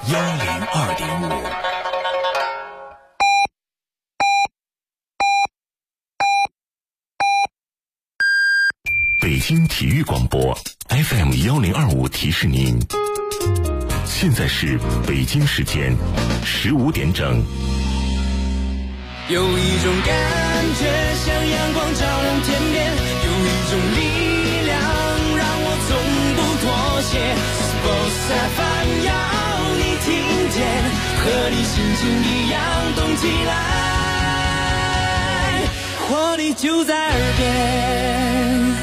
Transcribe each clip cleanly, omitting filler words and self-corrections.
102.5。北京体育广播 FM 1025提示您，现在是北京时间15点整。 有一种感觉像阳光照亮天边，有一种力量让我从不妥协。Sports FM 要你听见，和你心情一样动起来，活力就在耳边。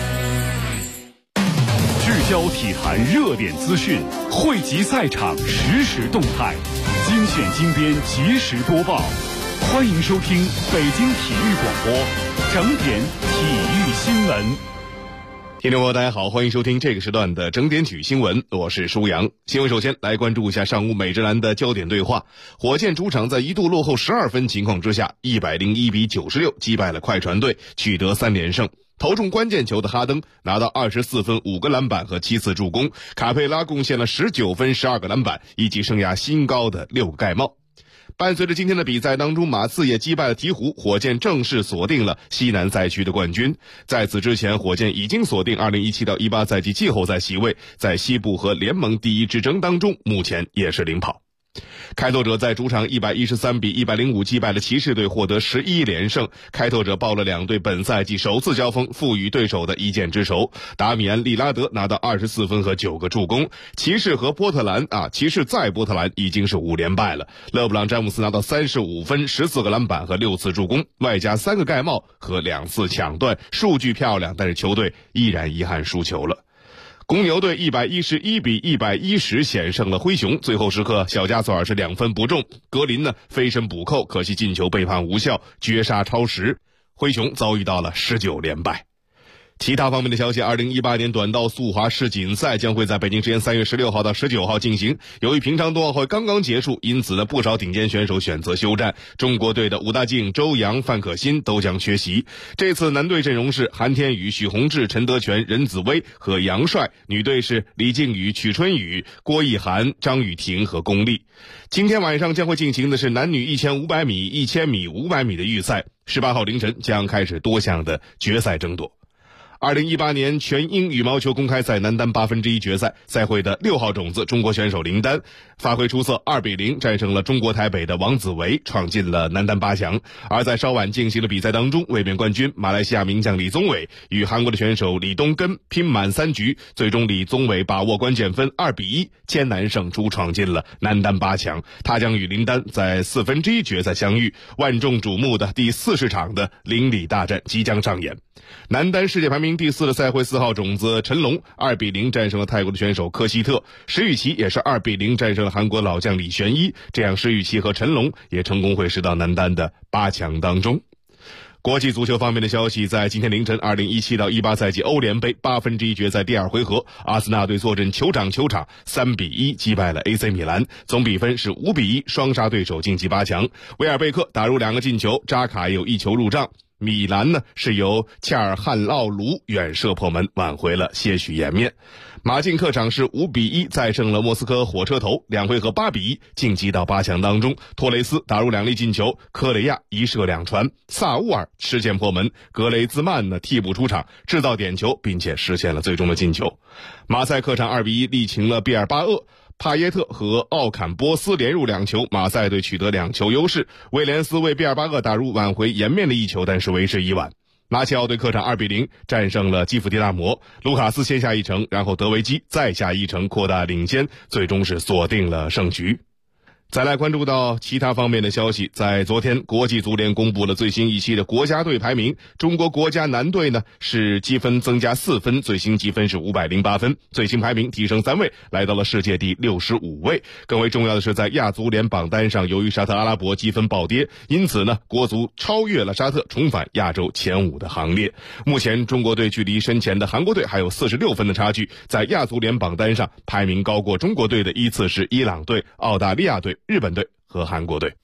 聚焦体坛热点资讯，汇集赛场实时动态，精选精编及时播报。欢迎收听北京体育广播整点体育新闻。 听众朋友大家好，欢迎收听这个时段的整点体育新闻，我是舒阳。新闻首先来关注一下上午美职篮的焦点对话。火箭主场在一度落后12分情况之下，101-96击败了快船队，取得3连胜。投中关键球的哈登拿到24分、5个篮板和7次助攻，卡佩拉贡献了19分、12个篮板，以及生涯新高的6个盖帽。伴随着今天的比赛当中，马刺也击败了鹈鹕，火箭正式锁定了西南赛区的冠军。在此之前，火箭已经锁定2017-18赛季季后赛席位，在西部和联盟第一之争当中，目前也是领跑。开拓者在主场113-105击败了骑士队，获得11连胜。开拓者报了2队本赛季首次交锋，赋予对手的一箭之仇。达米安·利拉德拿到24分和9个助攻。骑士在波特兰已经是5连败了。勒布朗·詹姆斯拿到35分、14个篮板和6次助攻，外加3个盖帽和2次抢断，数据漂亮，但是球队依然遗憾输球了。公牛队111-110险胜了灰熊，最后时刻小加索尔是2分不中，格林呢飞身补扣，可惜进球被判无效，绝杀超时，灰熊遭遇到了19连败。其他方面的消息，2018年短道速滑世锦赛将会在北京时间3月16号到19号进行。由于平昌冬奥会刚刚结束，因此呢，不少顶尖选手选择休战。中国队的武大靖、周洋、范可新都将缺席。这次男队阵容是韩天宇、许宏志、陈德全、任子威和杨帅，女队是李靖宇、曲春雨、郭奕涵、张雨婷和龚丽。今天晚上将会进行的是男女1500米、1000米、500米的预赛，18号凌晨将开始多项的决赛争夺。2018年全英羽毛球公开赛男单1/8决赛，赛会的6号种子中国选手林丹发挥出色，2-0战胜了中国台北的王子维，闯进了男单8强。而在稍晚进行的比赛当中，卫冕冠军马来西亚名将李宗伟与韩国的选手李东根拼满3局，最终李宗伟把握关键分2-1艰难胜出，闯进了男单8强。他将与林丹在1/4决赛相遇，万众瞩目的第40场的邻里大战即将上演。男单世界排名第4的赛会4号种子陈龙2-0战胜了泰国的选手科希特，石宇奇也是2-0战胜了韩国老将李玄一，这样石宇奇和陈龙也成功会师到男单的8强当中。国际足球方面的消息，在今天凌晨2017-18赛季欧联杯1/8决赛第2回合，阿森纳队坐镇酋长3-1击败了 AC 米兰，总比分是5-1双杀对手晋级8强。维尔贝克打入2个进球，扎卡也有1球入账。米兰呢是由恰尔汉奥卢远射破门，挽回了些许颜面。马竞客场是5-1再胜了莫斯科火车头，2回合8-1晋级到8强当中。托雷斯打入2粒进球，科雷亚1射2传，萨乌尔实现破门，格雷兹曼呢替补出场制造点球，并且实现了最终的进球。马赛客场2-1力擒了毕尔巴鄂，帕耶特和奥坎波斯连入2球，马赛队取得2球优势。威廉斯为毕尔巴鄂打入挽回颜面的1球，但是为时已晚。拉齐奥队客场2-0战胜了基辅迪纳摩，卢卡斯先下1城，然后德维基再下1城扩大领先，最终是锁定了胜局。再来关注到其他方面的消息，在昨天国际足联公布了最新一期的国家队排名，中国国家男队呢是积分增加4分，最新积分是508分，最新排名提升3位，来到了世界第65位。更为重要的是，在亚足联榜单上，由于沙特阿拉伯积分暴跌，因此呢国足超越了沙特，重返亚洲前5的行列。目前中国队距离身前的韩国队还有46分的差距，在亚足联榜单上排名高过中国队的依次是伊朗队、澳大利亚队、日本队和韩国队。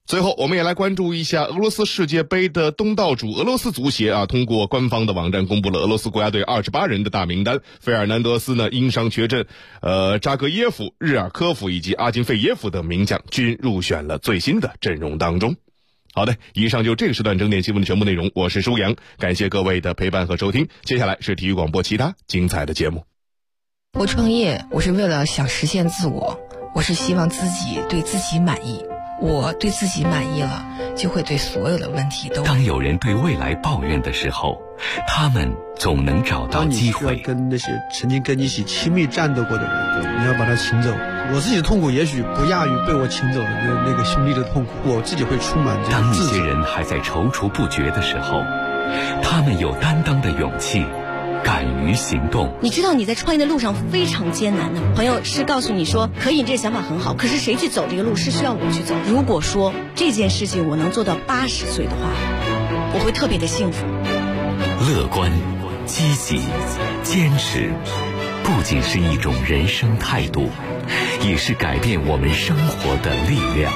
最后，我们也来关注一下俄罗斯世界杯的东道主俄罗斯足协通过官方的网站公布了俄罗斯国家队28人的大名单。费尔南德斯呢因伤缺阵，扎格耶夫、日尔科夫以及阿金费耶夫等名将均入选了最新的阵容当中。好的，以上就这个时段整点新闻的全部内容，我是舒阳，感谢各位的陪伴和收听。接下来是体育广播其他精彩的节目。 我创业，我是为了想实现自我，我是希望自己对自己满意。我对自己满意了，就会对所有的问题都。 当有人对未来抱怨的时候，他们总能找到机会。 当你需要跟那些曾经跟你一起亲密战斗过的人，你要把他请走。我自己的痛苦也许不亚于被我请走的那个兄弟的痛苦，我自己会充满这个自责。 当一些人还在踌躇不决的时候，他们有担当的勇气，敢于行动。 你知道你在创业的路上非常艰难的，朋友是告诉你说可以，这个想法很好，可是谁去走这个路是需要我去走。如果说这件事情我能做到80岁的话，我会特别的幸福。 乐观、积极、坚持，不仅是一种人生态度，也是改变我们生活的力量。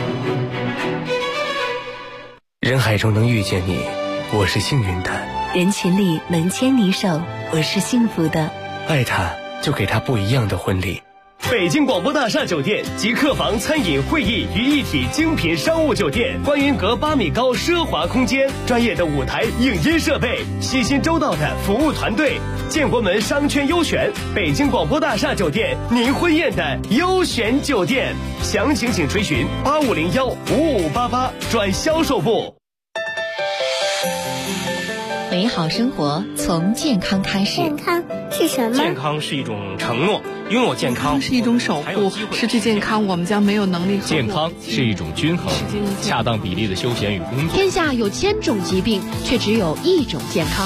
人海中能遇见你，我是幸运的。 人群里能牵你手，我是幸福的。 爱他，就给他不一样的婚礼。 北京广播大厦酒店集客房、餐饮、会议于一体精品商务酒店，观云阁8米高奢华空间，专业的舞台影音设备，细心周到的服务团队，建国门商圈优选，北京广播大厦酒店，您婚宴的优选酒店。详情请垂询85015588转销售部。 美好生活从健康开始。 健康是什么？ 健康是一种承诺，拥有健康是一种守护，失去健康我们将没有能力。 健康是一种均衡、恰当比例的休闲与工作。 天下有1000种疾病，却只有一种健康。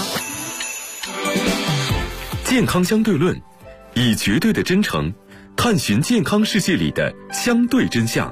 健康相对论，以绝对的真诚探寻健康世界里的相对真相。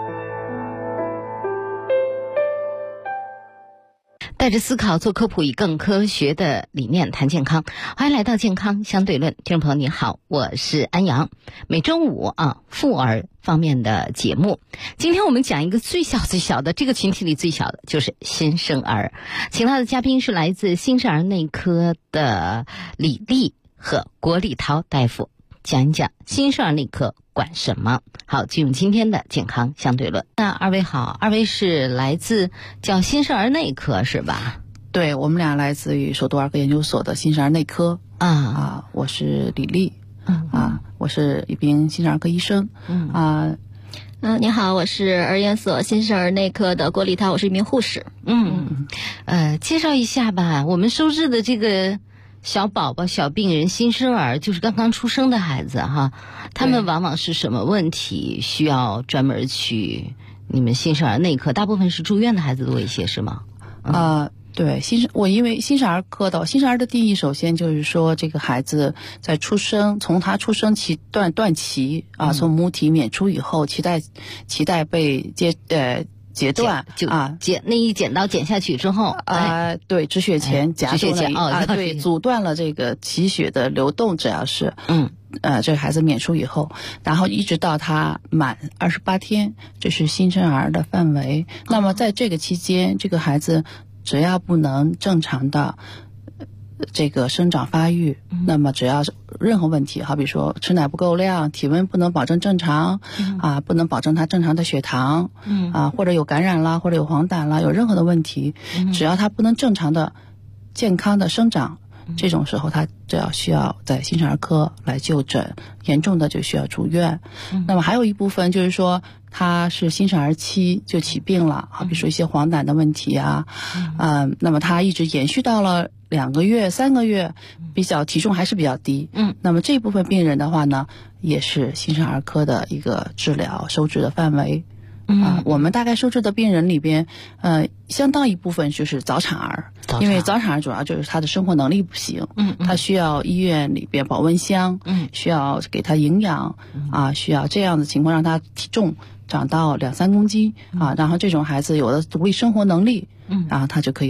带着思考做科普，以更科学的理念谈健康。欢迎来到健康相对论，听众朋友你好，我是安阳。每周五妇儿方面的节目，今天我们讲一个最小的，这个群体里最小的就是新生儿。请到的嘉宾是来自新生儿内科的李丽和郭立涛大夫，讲一讲新生儿内科管什么。好，进入今天的健康相对论。那二位好，二位是来自叫新生儿内科是吧？ 对，我们俩来自于首都儿科研究所的新生儿内科我是李丽我是一名新生儿科医生你好，我是儿研所新生儿内科的郭立涛，我是一名护士。 介绍一下吧，我们收治的这个小宝宝、小病人、新生儿，就是刚刚出生的孩子他们往往是什么问题需要专门去你们新生儿内科？大部分是住院的孩子多一些是吗？ 对，因为新生儿科的新生儿的定义，首先就是说这个孩子在出生，从他出生期断期从母体娩出以后，脐带被截断那一剪刀剪下去之后对，止血钳夹住了对，阻断了这个脐血的流动，只要是这个孩子娩出以后，然后一直到他满28天，这是新生儿的范围。那么在这个期间，这个孩子只要不能正常的这个生长发育，那么只要是任何问题，好比说吃奶不够量，体温不能保证正常不能保证他正常的血糖或者有感染啦，或者有黄疸啦，有任何的问题，只要他不能正常的健康的生长，这种时候他只要需要在新生儿科来就诊，严重的就需要住院。那么还有一部分就是说他是新生儿期就起病了，好比说一些黄疸的问题那么他一直延续到了2个月、3个月，体重还是比较低。那么这部分病人的话呢，也是新生儿科的一个治疗收治的范围。我们大概收治的病人里边，相当一部分就是早产儿，因为早产儿主要就是他的生活能力不行，他需要医院里边保温箱，需要给他营养需要这样的情况让他体重长到2-3公斤然后这种孩子有了独立生活能力，然后他就可以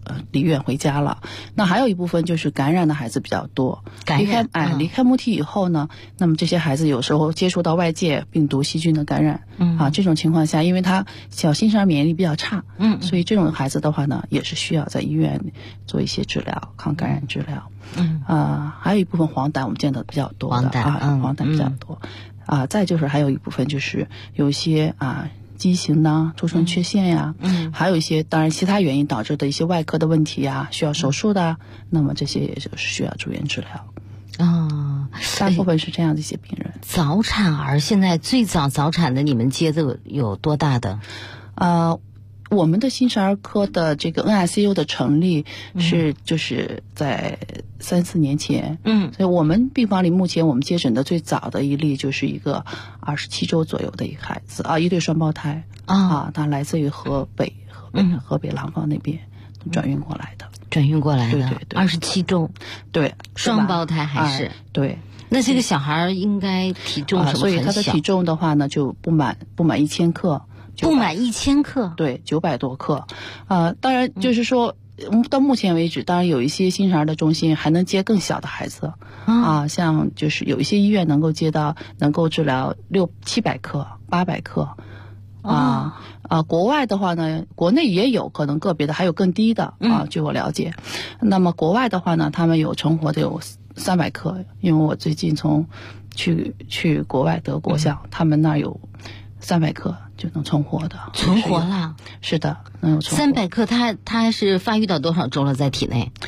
离院回家了。那还有一部分就是感染的孩子比较多，离开母体以后呢，那么这些孩子有时候接触到外界病毒细菌的感染，这种情况下，因为他小新生儿免疫力比较差，所以这种孩子的话呢，也是需要在医院做一些治疗，抗感染治疗。还有一部分黄疸我们见到比较多的黄疸比较多。再就是还有一部分就是有一些畸形呢，出生缺陷呀，还有一些当然其他原因导致的一些外科的问题呀，需要手术的，那么这些也就是需要住院治疗。大部分是这样的一些病人。 早产儿现在最早早产的，你们接的有多大的？ 我们的新生儿科的这个 NICU 的成立就是在3-4年前，所以我们病房里目前我们接诊的最早的一例就是一个27周左右的一个孩子一对双胞胎他来自于河北廊坊那边转运过来的， 对27周， 对， 双胞胎还是对。 那这个小孩应该体重什么很小， 所以他的体重的话呢就不满1000克。 不满1000克， 对，900多克。当然就是说，到目前为止，当然有一些新生儿的中心还能接更小的孩子，像就是有一些医院能够接到能够治疗600-700克、800克。国外的话呢，国内也有可能个别的还有更低的据我了解。那么国外的话呢，他们有存活的有300克，因为我最近去国外德国他们那有300克就能存活的， 存活了， 是的，能有存活。 300克，它是发育到多少周了在体内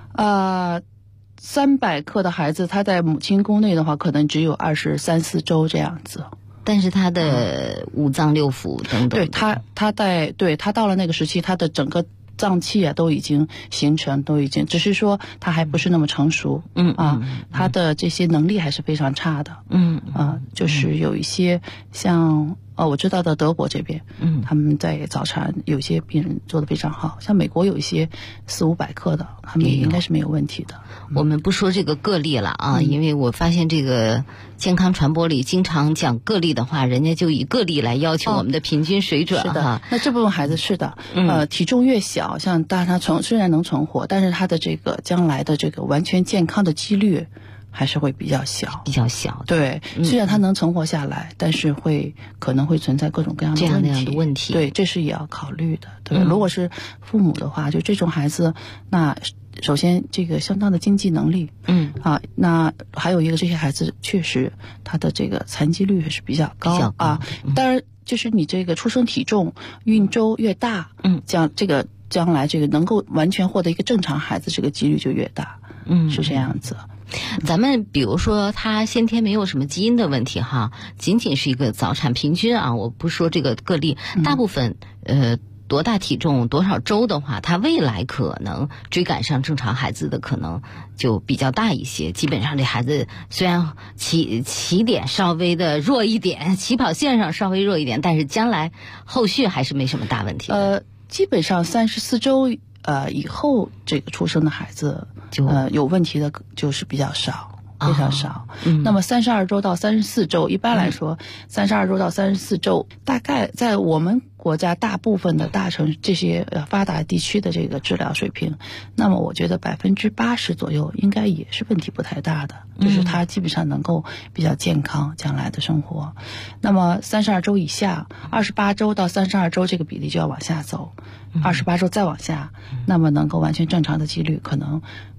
？300克的孩子，他在母亲宫内的话，可能只有23-24周这样子。 但是他的五脏六腑等等， 对他到了那个时期，他的整个脏器都已经形成，只是说他还不是那么成熟，他的这些能力还是非常差的，就是有一些像我知道的德国这边，他们在早产有些病人做得非常好，像美国有一些400-500克的，他们也应该是没有问题的。 我们不说这个个例了因为我发现这个健康传播里经常讲个例的话，人家就以个例来要求我们的平均水准。 是的，那这部分孩子是的，体重越小，像但他虽然能存活，但是他的这个将来的这个完全健康的几率还是会比较小，对，虽然他能存活下来，但是可能会存在各种各样的问题。对，这是也要考虑的。对，如果是父母的话，就这种孩子，那首先这个相当的经济能力，那还有一个这些孩子确实他的这个残疾率也是比较高当然就是你这个出生体重、孕周越大，将来这个能够完全获得一个正常孩子，这个几率就越大，是这样子。 咱们比如说他先天没有什么基因的问题仅仅是一个早产平均我不说这个个例，大部分多大体重多少周的话，他未来可能追赶上正常孩子的可能就比较大一些。基本上这孩子虽然起点稍微的弱一点，起跑线上稍微弱一点，但是将来后续还是没什么大问题的。 基本上34周以后这个出生的孩子有问题的就是比较少。非常少，那么32周到34周，一般来说，32周到34周，大概在我们国家大部分的大城这些发达地区的这个治疗水平，那么我觉得80%左右应该也是问题不太大的，就是他基本上能够比较健康将来的生活。那么32周以下，28周到32周这个比例就要往下走，28周再往下，那么能够完全正常的几率可能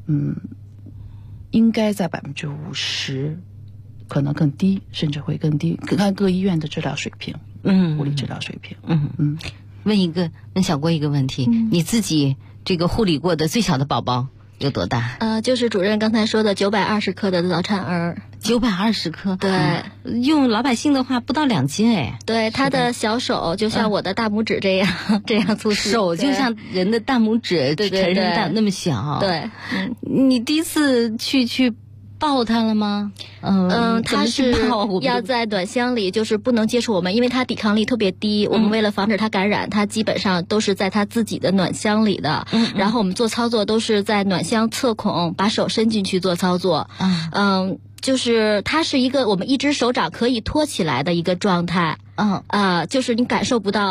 应该在50%，可能更低，甚至会更低，看各医院的治疗水平，物理治疗水平。 问小郭一个问题，你自己这个护理过的最小的宝宝有多大？ 就是主任刚才说的920克的早产儿。 920克， 对， 用老百姓的话不到2斤对，他的小手就像我的大拇指这样，这样粗细， 手就像人的大拇指，成人大那么小。 对， 你第一次去抱他了吗？ 他是要在暖箱里，就是不能接触我们，因为他抵抗力特别低。我们为了防止他感染，他基本上都是在他自己的暖箱里的。然后我们做操作都是在暖箱侧孔把手伸进去做操作。就是它是一个我们一只手掌可以托起来的一个状态。就是你感受不到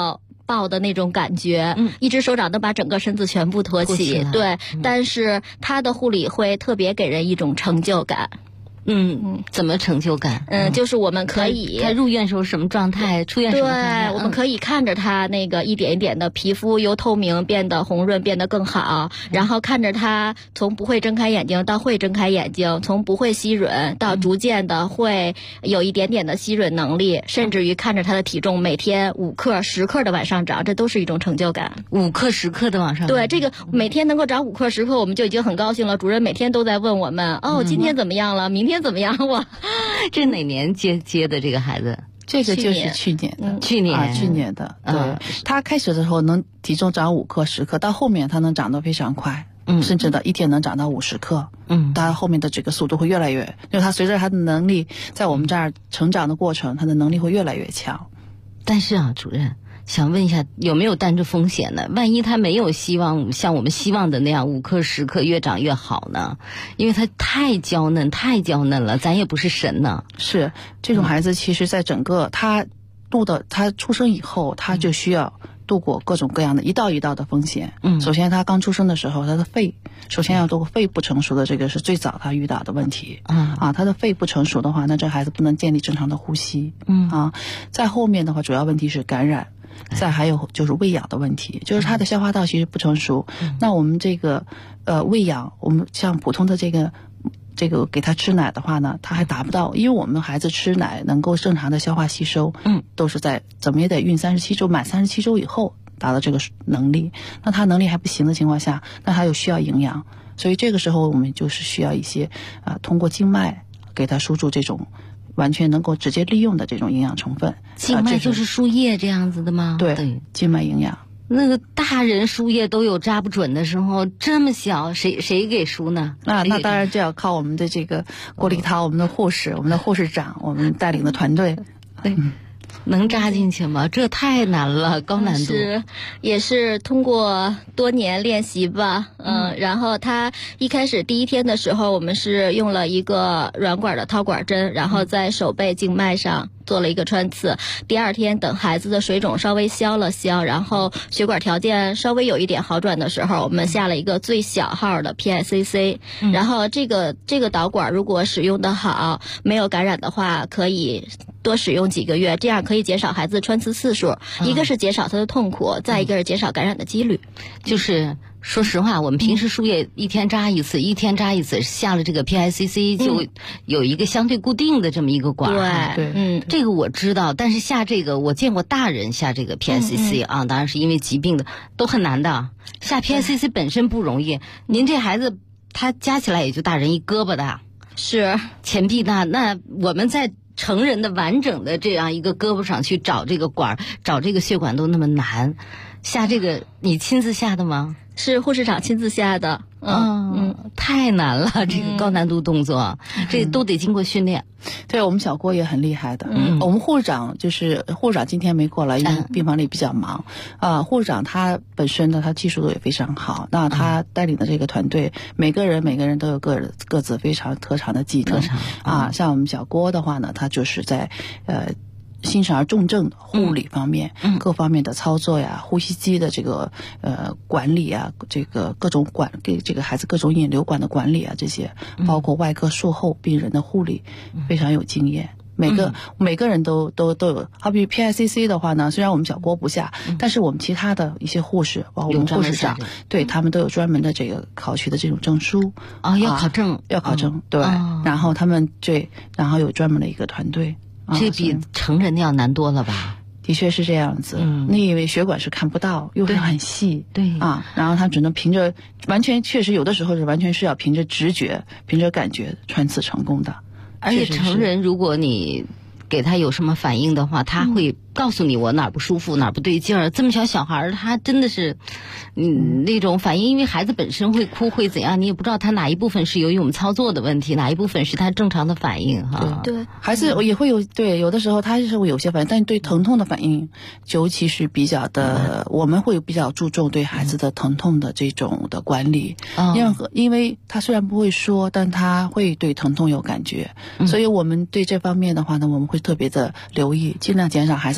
抱的那种感觉，一只手掌能把整个身子全部托起，对，但是他的护理会特别给人一种成就感。 怎么成就感？ 就是我们可以他入院时候什么状态，出院什么状态？ 对，我们可以看着他那个一点一点的皮肤由透明变得红润，变得更好，然后看着他从不会睁开眼睛到会睁开眼睛，从不会吸吮到逐渐的会有一点点的吸吮能力，甚至于看着他的体重每天5克、10克的往上涨，这都是一种成就感。 5克、10克的往上涨， 对，这个每天能够长5克、10克，我们就已经很高兴了。主任每天都在问我们，今天怎么样了？明天怎么样？哇， 这哪年接的这个孩子？ 这个就是去年的， 去年的。对，他开始的时候能体重长5克、10克，到后面他能长得非常快，甚至一天能长到50克。他后面的这个速度会越来越，因为他随着他的能力在我们这儿成长的过程，他的能力会越来越强。 但是啊，主任。想问一下，有没有担着风险呢？万一他没有希望像我们希望的那样5克、10克越长越好呢？因为他太娇嫩了，咱也不是神呢。 是这种孩子，其实在整个他出生以后，他就需要度过各种各样的一道一道的风险。首先他刚出生的时候，他的肺首先要度过肺不成熟的，这个是最早他遇到的问题。他的肺不成熟的话，那这孩子不能建立正常的呼吸。在后面的话，主要问题是感染。再还有就是喂养的问题，就是他的消化道其实不成熟。那我们这个喂养，我们像普通的这个给他吃奶的话呢，他还达不到，因为我们孩子吃奶能够正常的消化吸收，都是在怎么也得孕37周，满37周以后达到这个能力。那他能力还不行的情况下，那他又需要营养，所以这个时候我们就是需要一些通过静脉给他输注这种完全能够直接利用的这种营养成分。 静脉就是输液这样子的吗？ 对，静脉营养。 那个大人输液都有扎不准的时候，这么小谁给输呢？ 那当然就要靠我们的这个郭丽涛，我们的护士长，我们带领的团队。 对。能扎进去吗？这太难了，高难度。 也是通过多年练习吧，然后他一开始第一天的时候，我们是用了一个软管的掏管针，然后在手背静脉上做了一个穿刺。第二天等孩子的水肿稍微消，然后血管条件稍微有一点好转的时候，我们下了一个最小号的 PICC，然后这个导管如果使用的好，没有感染的话，可以多使用几个月，这样可以减少孩子穿刺次数，一个是减少他的痛苦，再一个是减少感染的几率。 就是说实话，我们平时输液一天扎一次，下了这个 PICC 就有一个相对固定的这么一个管。 对， 这个我知道，但是下这个我见过大人下这个 PICC 当然是因为疾病的都很难的，下 PICC 本身不容易。您这孩子他加起来也就大人一胳膊大， 是前臂大，那我们在成人的完整的这样一个胳膊上去找这个管，找这个血管都那么难，下这个你亲自下的吗？ 是护士长亲自下的。 太难了，这个高难度动作，这都得经过训练。 对，我们小郭也很厉害的。我们护士长今天没过来，因为病房里比较忙。护士长他本身呢，他技术也非常好。那他带领的这个团队，每个人都有各自非常特长的技能。像我们小郭的话呢，他就是在新生儿重症的护理方面，各方面的操作呀，呼吸机的这个管理啊，这个各种给这个孩子各种引流管的管理啊，这些包括外科术后病人的护理，非常有经验。每个人都有。好比 PICC 的话呢，虽然我们小郭不下，但是我们其他的一些护士，包括我们护士长，对他们都有专门的这个考取的这种证书。 要考证， 对。然后他们然后有专门的一个团队。 这比成人的要难多了吧？ 的确是这样子。你以为血管是看不到，又是很细，然后他只能凭着确实有的时候是完全是要凭着直觉、凭着感觉穿刺成功的。 而且成人如果你给他有什么反应的话，他会告诉你我哪儿不舒服，哪儿不对劲儿。这么小孩他真的是那种反应，因为孩子本身会哭会怎样，你也不知道他哪一部分是由于我们操作的问题，哪一部分是他正常的反应哈。 对， 孩子也会有的时候他是会有些反应，但对疼痛的反应尤其是比较的，我们会比较注重对孩子的疼痛的这种的管理。因为他虽然不会说，但他会对疼痛有感觉，所以我们对这方面的话呢，我们会特别的留意，尽量减少孩子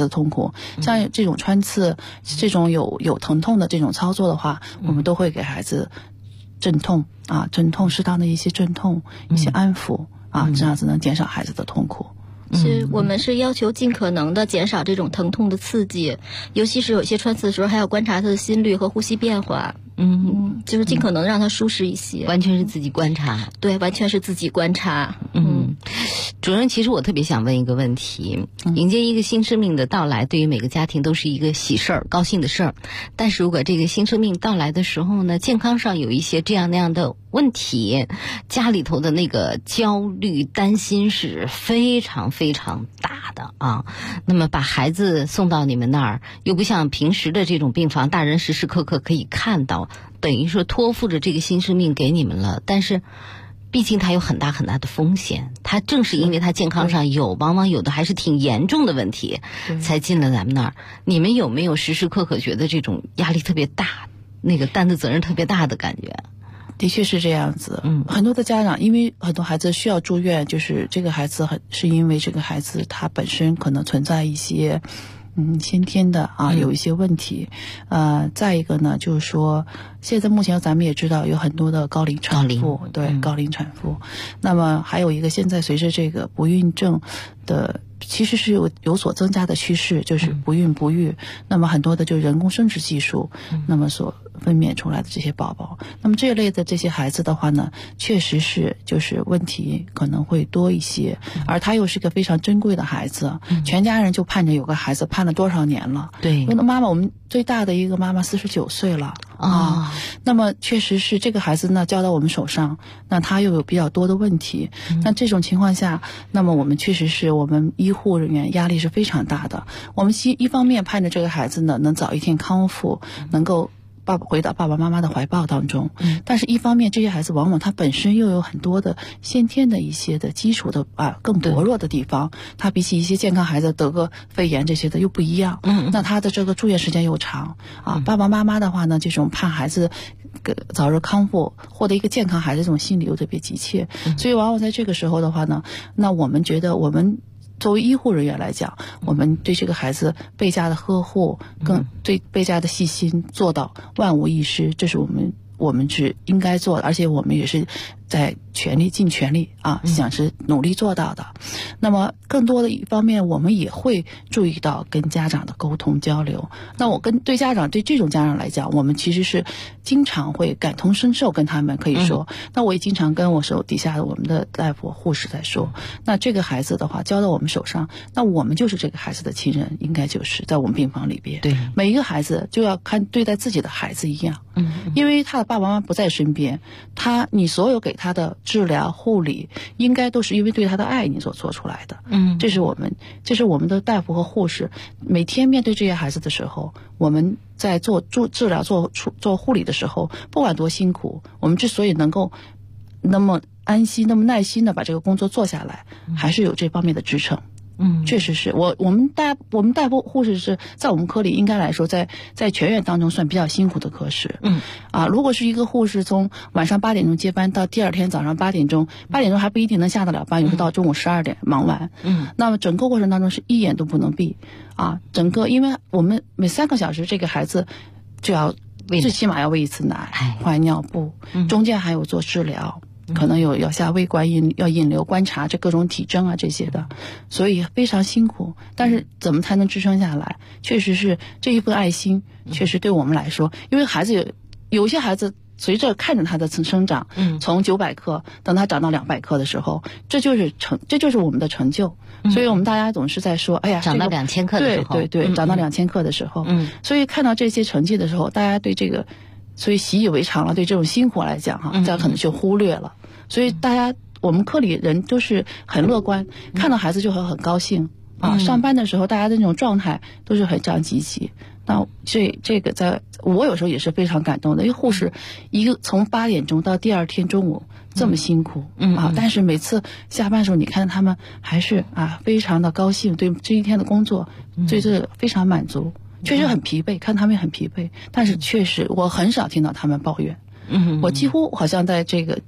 的痛苦。像这种穿刺，这种有疼痛的这种操作的话，我们都会给孩子镇痛啊，镇痛适当的一些镇痛、一些安抚啊，这样子能减少孩子的痛苦。 是我们是要求尽可能的减少这种疼痛的刺激，尤其是有些穿刺的时候还要观察他的心率和呼吸变化。就是尽可能让他舒适一些。 完全是自己观察。 对，完全是自己观察。 主任，其实我特别想问一个问题：迎接一个新生命的到来，对于每个家庭都是一个喜事儿、高兴的事儿。但是如果这个新生命到来的时候呢，健康上有一些这样那样的问题，家里头的那个焦虑、担心是非常非常大的啊。那么把孩子送到你们那儿，又不像平时的这种病房，大人时时刻刻可以看到，等于说托付着这个新生命给你们了，但是毕竟它有很大很大的风险，它正是因为它健康上往往有的还是挺严重的问题，才进了咱们那儿。你们有没有时时刻刻觉得这种压力特别大，那个担的责任特别大的感觉？ 的确是这样子。很多的家长因为很多孩子需要住院，就是这个孩子是因为这个孩子他本身可能存在一些先天的有一些问题。再一个呢，就是说现在目前咱们也知道有很多的高龄产妇，对，高龄产妇。那么还有一个，现在随着这个不孕症的其实是有所增加的趋势，就是不孕不育。那么很多的就是人工生殖技术，那么所分娩出来的这些宝宝，那么这一类的这些孩子的话呢，确实是就是问题可能会多一些，而他又是个非常珍贵的孩子，全家人就盼着有个孩子，盼了多少年了。 对， 我的妈妈，我们最大的一个妈妈49岁了啊。那么确实是这个孩子呢交到我们手上，那他又有比较多的问题。那这种情况下，那么我们确实是我们医护人员压力是非常大的。我们一方面盼着这个孩子呢能早一天康复，能够回到爸爸妈妈的怀抱当中，但是一方面这些孩子往往他本身又有很多的先天的一些的基础的更薄弱的地方，他比起一些健康孩子得个肺炎这些的又不一样。那他的这个住院时间又长爸爸妈妈的话呢，这种盼孩子早日康复，获得一个健康孩子这种心理又特别急切，所以往往在这个时候的话呢，那我们觉得我们作为医护人员来讲，我们对这个孩子倍加的呵护，更对倍加的细心，做到万无一失，这是我们是应该做的，而且我们也是在尽全力想是努力做到的。那么更多的一方面，我们也会注意到跟家长的沟通交流。那我对这种家长来讲，我们其实是经常会感同身受，跟他们可以说，那我也经常跟我手底下的我们的大夫护士在说，那这个孩子的话交到我们手上，那我们就是这个孩子的亲人，应该就是在我们病房里边，对，每一个孩子就要对待自己的孩子一样，因为他的爸爸妈妈不在身边，你所有给他的治疗护理应该都是因为对他的爱你所做出来的。这是我们的大夫和护士每天面对这些孩子的时候，我们在做治疗做护理的时候，不管多辛苦，我们之所以能够那么安心那么耐心的把这个工作做下来，还是有这方面的支撑。确实是我们大夫护士是在我们科里应该来说在全院当中算比较辛苦的科室。如果是一个护士从晚上8点钟接班到第二天早上8点钟还不一定能下得了班，有时到中午12点忙完。那么整个过程当中是一眼都不能闭因为我们每3个小时这个孩子就要最起码要喂一次奶，换尿布，中间还有做治疗，可能要下胃管要引流观察这各种体征这些的，所以非常辛苦。但是怎么才能支撑下来？确实是这一份爱心，确实对我们来说，因为孩子有些孩子随着看着他的生长，从900克等他长到200克的时候，这就是我们的成就。所以我们大家总是在说，哎呀， 长到2000克的时候， 对，长到2000克的时候，所以看到这些成绩的时候，大家对这个。所以习以为常了，对这种辛苦来讲大家可能就忽略了。所以我们科里人都是很乐观，看到孩子就很高兴上班的时候大家的那种状态都是很这样积极。那这个我有时候也是非常感动的，因为护士一个从8点钟到第二天中午这么辛苦但是每次下班的时候，你看到他们还是非常的高兴，对这一天的工作对这非常满足。确实很疲惫，看他们很疲惫，但是确实我很少听到他们抱怨。我几乎好像在这个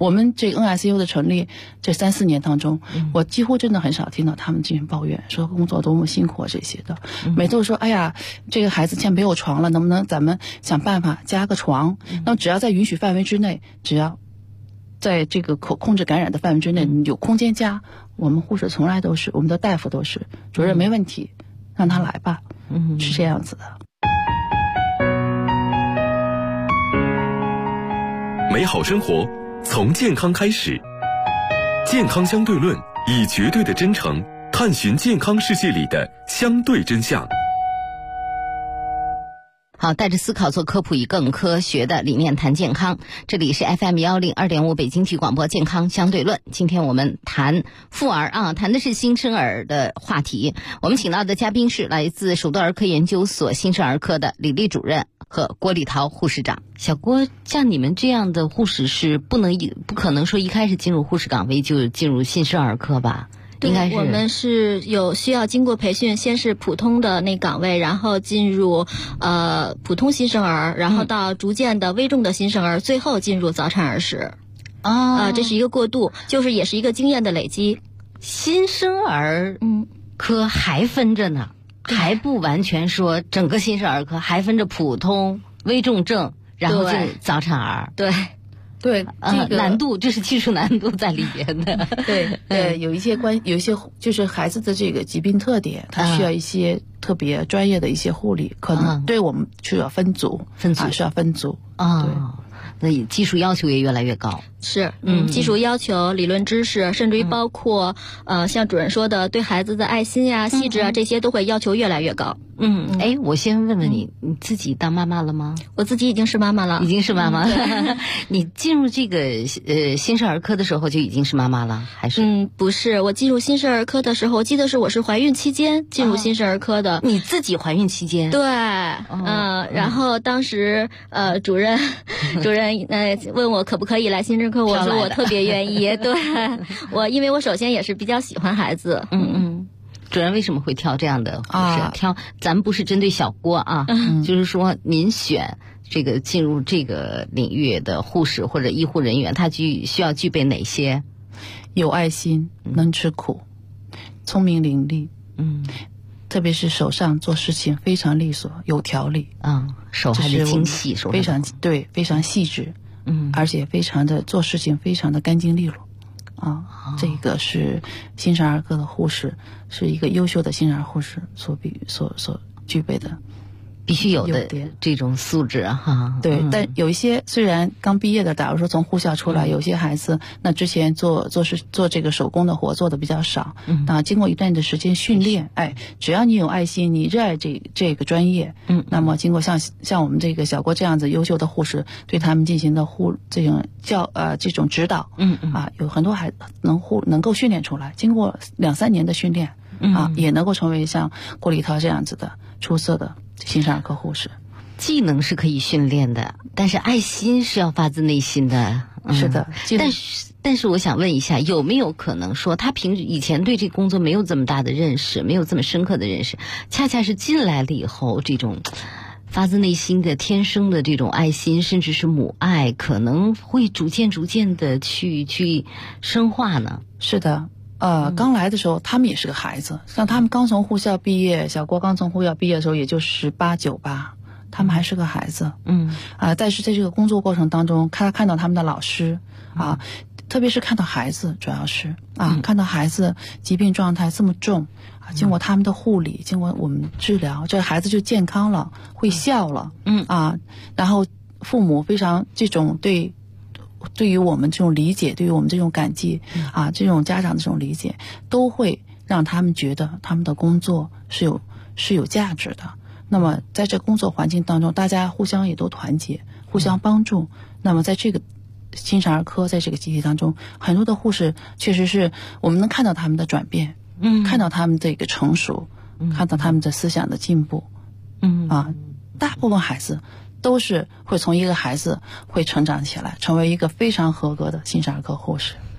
我们这个 NICU 的成立这3-4年当中，我几乎真的很少听到他们进行抱怨，说工作多么辛苦这些的。每次都说，哎呀，这个孩子现在没有床了，能不能咱们想办法加个床？那么只要在允许范围之内，只要在这个控制感染的范围之内，有空间加，我们护士从来都是，我们的大夫都是，主任没问题，让他来吧，是这样子的。 美好生活从健康开始，健康相对论以绝对的真诚探寻健康世界里的相对真相。 好，带着思考做科普，以更科学的理念谈健康。这里是 FM102.5 北京体育广播健康相对论。今天我们谈妇儿谈的是新生儿的话题。我们请到的嘉宾是来自首都儿科研究所新生儿科的李丽主任和郭丽桃护士长。小郭，像你们这样的护士是不可能说一开始进入护士岗位就进入新生儿科吧？应该是我们是有需要经过培训，先是普通的那岗位，然后进入普通新生儿，然后到逐渐的危重的新生儿，最后进入早产儿室。这是一个过渡，就是也是一个经验的累积。 新生儿科还分着呢，还不完全说整个新生儿科还分着普通、危重症，然后进早产儿。 对。 对，这个难度，这是技术难度在里边的。 对，有一些就是孩子的这个疾病特点，他需要一些特别专业的一些护理，可能对我们是要分组是要分组对。 那技术要求也越来越高。 是，技术要求、理论知识，甚至于包括像主任说的，对孩子的爱心呀、细致啊，这些都会要求越来越高。 我先问问你，你自己当妈妈了吗？ 我自己已经是妈妈了， 已经是妈妈了。你进入这个新生儿科的时候就已经是妈妈了，还是？ 不是，我进入新生儿科的时候，我记得我是怀孕期间进入新生儿科的。 你自己怀孕期间？ 对，然后当时主任问我可不可以来新生科，我说我特别愿意。对，因为我首先也是比较喜欢孩子。 主任为什么会挑这样的护士？咱们不是针对小郭就是说您选这个进入这个领域的护士或者医护人员，他需要具备哪些？ 有爱心，能吃苦，聪明伶俐，特别是手上做事情非常利索，有条理， 手还是精细， 非常细致，而且非常的做事情非常的干净利落。这个是新生儿科的护士，是一个优秀的新生儿护士所具备的， 必须有的这种素质对，但有一些虽然刚毕业的，假如说从护校出来，有些孩子那之前做这个手工的活做的比较少，经过一段的时间训练，只要你有爱心，你热爱这个专业，那么经过像我们这个小郭这样子优秀的护士对他们进行的这种指导，有很多还能够训练出来，经过2-3年的训练，也能够成为像郭丽涛这样子的出色的新生儿科护士。 技能是可以训练的，但是爱心是要发自内心的。 是的， 但是我想问一下，有没有可能说他以前对这个工作没有这么大的认识，没有这么深刻的认识，恰恰是进来了以后，这种发自内心的天生的这种爱心，甚至是母爱，可能会逐渐的去深化呢？ 是的。刚来的时候他们也是个孩子，像他们刚从护校毕业，小郭刚从护校毕业的时候也就18、18，他们还是个孩子。但是在这个工作过程当中，看到他们的老师特别是看到孩子，主要是看到孩子疾病状态这么重经过他们的护理，经过我们治疗，这孩子就健康了，会笑了，然后父母非常这种对于我们这种理解，对于我们这种感激这种家长的这种理解，都会让他们觉得他们的工作是有价值的。那么在这工作环境当中，大家互相也都团结，互相帮助。那么在这个新生儿科，在这个集体当中，很多的护士确实是我们能看到他们的转变，看到他们的一个成熟，看到他们的思想的进步，大部分孩子都是会从一个孩子会成长起来，成为一个非常合格的新生儿科护士。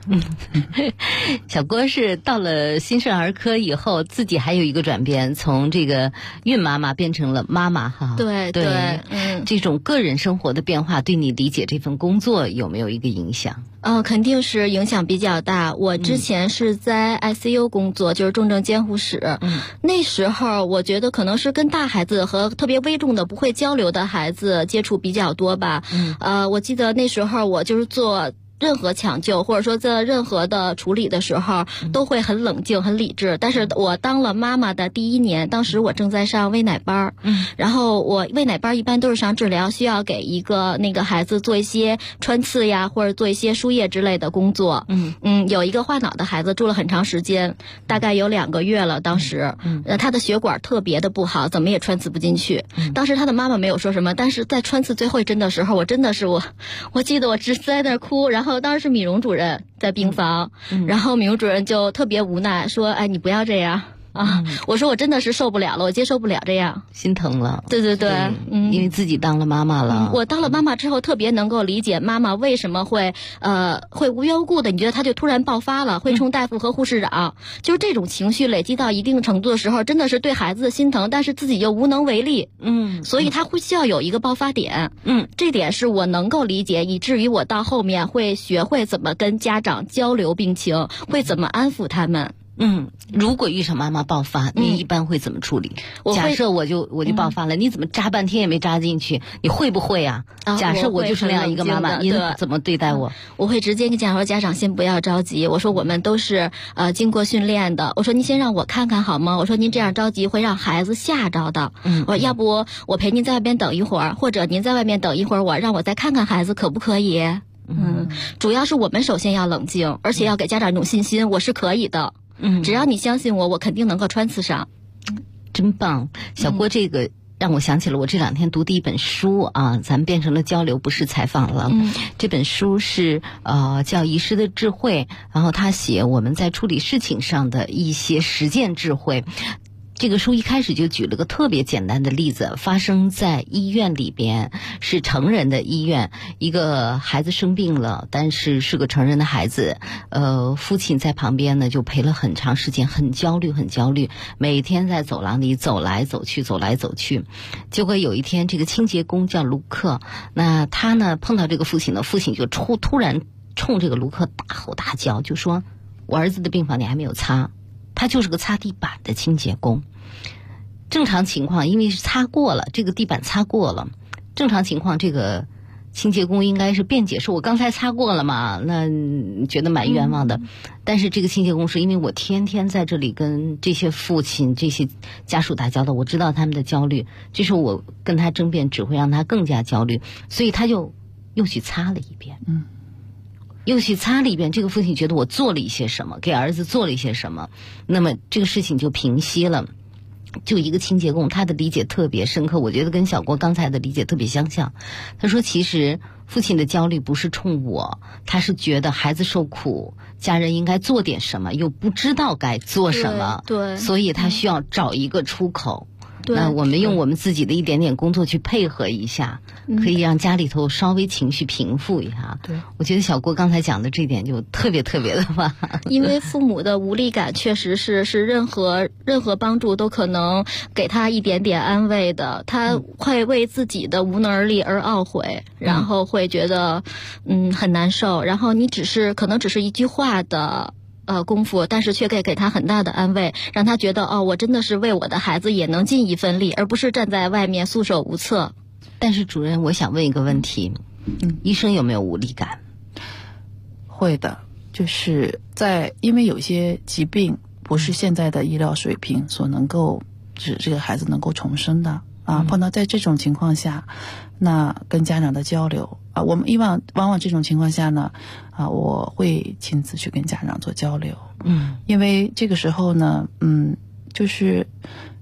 小郭是到了新生儿科以后，自己还有一个转变，从这个孕妈妈变成了妈妈哈。 对， 这种个人生活的变化，对你理解这份工作有没有一个影响？ 肯定是影响比较大。我之前是在 ICU 工作，就是重症监护室。那时候我觉得可能是跟大孩子和特别危重的不会交流的孩子接触比较多吧。我记得那时候我就是做任何抢救或者说在任何的处理的时候都会很冷静很理智，但是我当了妈妈的第1年，当时我正在上喂奶班，然后我喂奶班一般都是上治疗，需要给一个那个孩子做一些穿刺呀或者做一些输液之类的工作。有一个化脑的孩子住了很长时间，大概有2个月了，当时他的血管特别的不好，怎么也穿刺不进去。当时他的妈妈没有说什么，但是在穿刺最后一针的时候，我真的是我记得我直在那儿哭，然后当时是米荣主任在病房，然后米荣主任就特别无奈说：“哎，你不要这样啊！”我说我真的是受不了了，我接受不了这样， 心疼了。 对， 因为自己当了妈妈了。 我当了妈妈之后，特别能够理解妈妈为什么会无缘无故的，你觉得她就突然爆发了，会冲大夫和护士长，就是这种情绪累积到一定程度的时候，真的是对孩子的心疼，但是自己又无能为力。所以他会需要有一个爆发点。这点是我能够理解，以至于我到后面会学会怎么跟家长交流病情，会怎么安抚他们。 如果遇上妈妈爆发，你一般会怎么处理？假设我就爆发了，你怎么扎半天也没扎进去，你会不会啊？假设我就是那样一个妈妈，你怎么对待我？ 我会直接跟家长说，家长先不要着急，我说我们都是经过训练的，我说您先让我看看好吗？我说您这样着急会让孩子吓着的。我说要不我陪您在外边等一会儿，或者您在外面等一会儿，让我再看看孩子可不可以？主要是我们首先要冷静，而且要给家长一种信心，我是可以的。只要你相信我，我肯定能够穿刺上。 真棒，小郭，这个让我想起了我这2天读的一本书啊，咱们变成了交流，不是采访了。这本书是叫《遗失的智慧》，然后他写我们在处理事情上的一些实践智慧。这个书一开始就举了个特别简单的例子，发生在医院里边，是成人的医院，一个孩子生病了，但是是个成人的孩子，父亲在旁边呢就陪了很长时间，很焦虑，每天在走廊里走来走去。结果有一天，这个清洁工叫卢克，那他呢碰到这个父亲呢，父亲就突然冲这个卢克大吼大叫，就说：“我儿子的病房你还没有擦。”他就是个擦地板的清洁工。正常情况，因为是擦过了，这个地板擦过了，正常情况这个清洁工应该是辩解说：“我刚才擦过了嘛，那觉得蛮冤枉的。”但是这个清洁工说：“因为我天天在这里跟这些父亲、这些家属打交道，我知道他们的焦虑，这时候我跟他争辩只会让他更加焦虑，所以他就又去擦了一遍。”又去擦了一遍，这个父亲觉得我做了一些什么，给儿子做了一些什么，那么这个事情就平息了。就一个清洁工，他的理解特别深刻，我觉得跟小郭刚才的理解特别相像。他说其实父亲的焦虑不是冲我，他是觉得孩子受苦，家人应该做点什么，又不知道该做什么， 对， 所以他需要找一个出口。那我们用我们自己的一点点工作去配合一下，可以让家里头稍微情绪平复一下。 对， 我觉得小郭刚才讲的这点就特别的棒。 因为父母的无力感确实是任何帮助都可能给他一点点安慰的，他会为自己的无能而力而懊悔，然后会觉得很难受，然后你可能只是一句话的功夫，但是却给他很大的安慰，让他觉得我真的是为我的孩子也能尽一份力，而不是站在外面束手无策。 但是主任，我想问一个问题，医生有没有无力感？ 会的，就是因为有些疾病不是现在的医疗水平所能够使这个孩子能够重生的碰到在这种情况下，那跟家长的交流我们往往这种情况下呢我会亲自去跟家长做交流，因为这个时候呢就是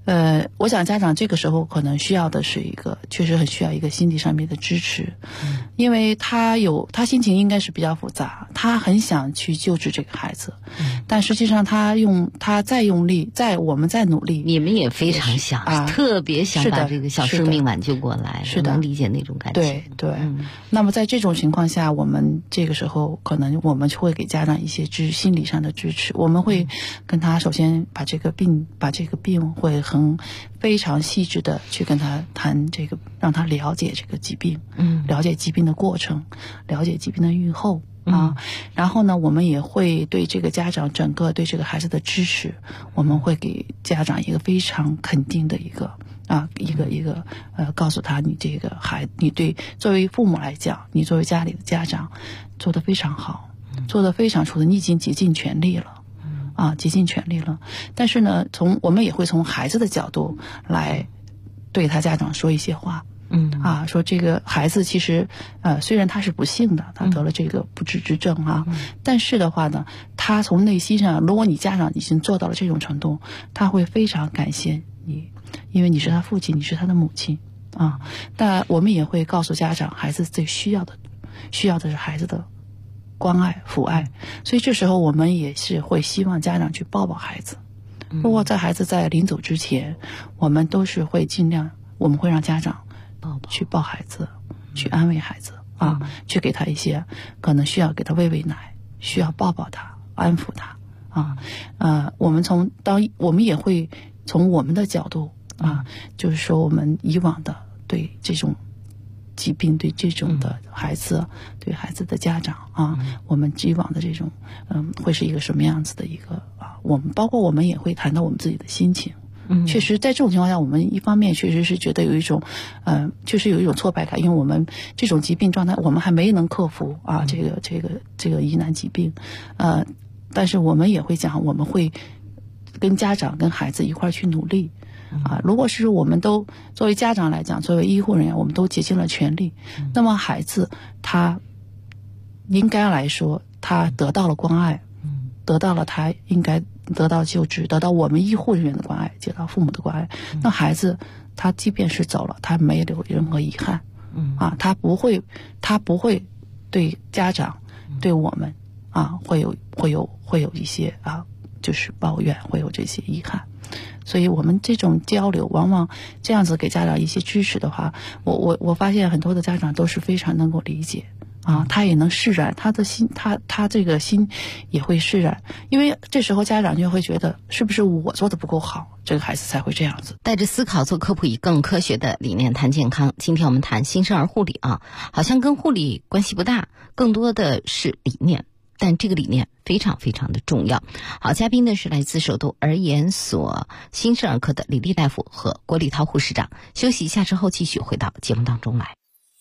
我想家长这个时候可能需要的是确实很需要一个心理上面的支持，因为他心情应该是比较复杂，他很想去救治这个孩子，但实际上他再用力，我们再努力， 你们也非常想，特别想把这个小生命挽救过来， 是的， 能理解那种感情。 对。那么在这种情况下，我们这个时候可能我们会给家长一些心理上的支持，我们会跟他首先把这个病会非常细致的去跟他谈这个，让他了解这个疾病，了解疾病的过程，了解疾病的预后然后呢，我们也会对这个家长整个对这个孩子的支持，我们会给家长一个非常肯定的一个告诉他，你这个你作为父母来讲，你作为家里的家长做得非常好，做得非常出色，你已经竭尽全力了。竭尽全力了。但是呢，我们也会从孩子的角度来对他家长说一些话。说这个孩子其实虽然他是不幸的，他得了这个不治之症但是的话呢，他从内心上，如果你家长已经做到了这种程度，他会非常感谢你，因为你是他父亲，你是他的母亲但我们也会告诉家长，孩子最需要的是孩子的关爱抚爱，所以这时候我们也是会希望家长去抱抱孩子。如果在孩子在临走之前，我们都是会尽量，我们会让家长去抱孩子，去安慰孩子去给他一些可能需要给他喂喂奶，需要抱抱他，安抚他我们也会从我们的角度就是说我们以往的对这种疾病，对这种的孩子，对孩子的家长我们以往的这种会是一个什么样子的一个包括我们也会谈到我们自己的心情。确实在这种情况下，我们一方面确实是觉得有一种确实有一种挫败感，因为我们这种疾病状态我们还没能克服这个疑难疾病但是我们也会讲，我们会跟家长跟孩子一块去努力如果是我们都作为家长来讲，作为医护人员，我们都竭尽了全力，那么孩子他应该来说，他得到了关爱，得到了他应该得到救治，得到我们医护人员的关爱，得到父母的关爱，那孩子他即便是走了，他没留任何遗憾他不会对家长对我们会有一些就是抱怨，会有这些遗憾。所以我们这种交流，往往这样子给家长一些支持的话，我发现很多的家长都是非常能够理解他也能释然，他的心，他这个心也会释然，因为这时候家长就会觉得，是不是我做的不够好，这个孩子才会这样子。 带着思考做科普，以更科学的理念谈健康。今天我们谈新生儿护理好像跟护理关系不大，更多的是理念。但这个理念非常非常的重要。好，嘉宾呢是来自首都儿研所新生儿科的李丽大夫和郭丽涛护士长。休息一下之后，继续回到节目当中来。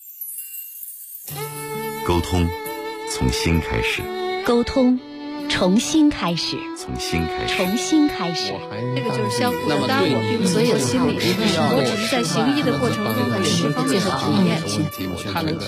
沟通从心开始， 沟通重新开始， 从心开始， 重新开始。 这个就是相互的，当然我并不所有心理师，我只是在行医的过程中的释放和体验。 他能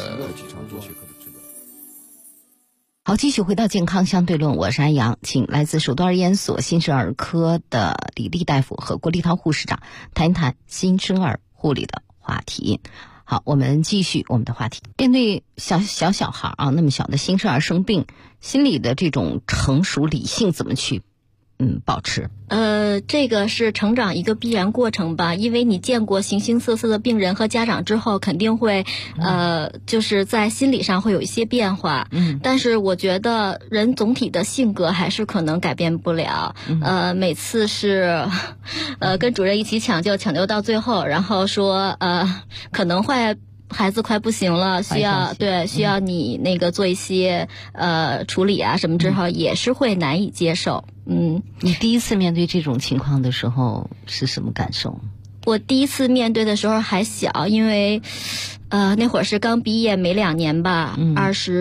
好，继续回到健康相对论，我是安阳，请来自首都儿研所新生儿科的李丽大夫和郭丽涛护士长谈一谈新生儿护理的话题。好，我们继续我们的话题。面对小孩那么小的新生儿生病，心理的这种成熟理性怎么去保持？ 这个是成长一个必然过程吧，因为你见过形形色色的病人和家长之后，肯定会就是在心理上会有一些变化。但是我觉得人总体的性格还是可能改变不了。每次是跟主任一起抢救到最后，然后说可能会孩子快不行了，需要你那个做一些处理什么之后，也是会难以接受。 你第一次面对这种情况的时候是什么感受？ 我第一次面对的时候还小，因为那会儿是刚毕业没2年吧，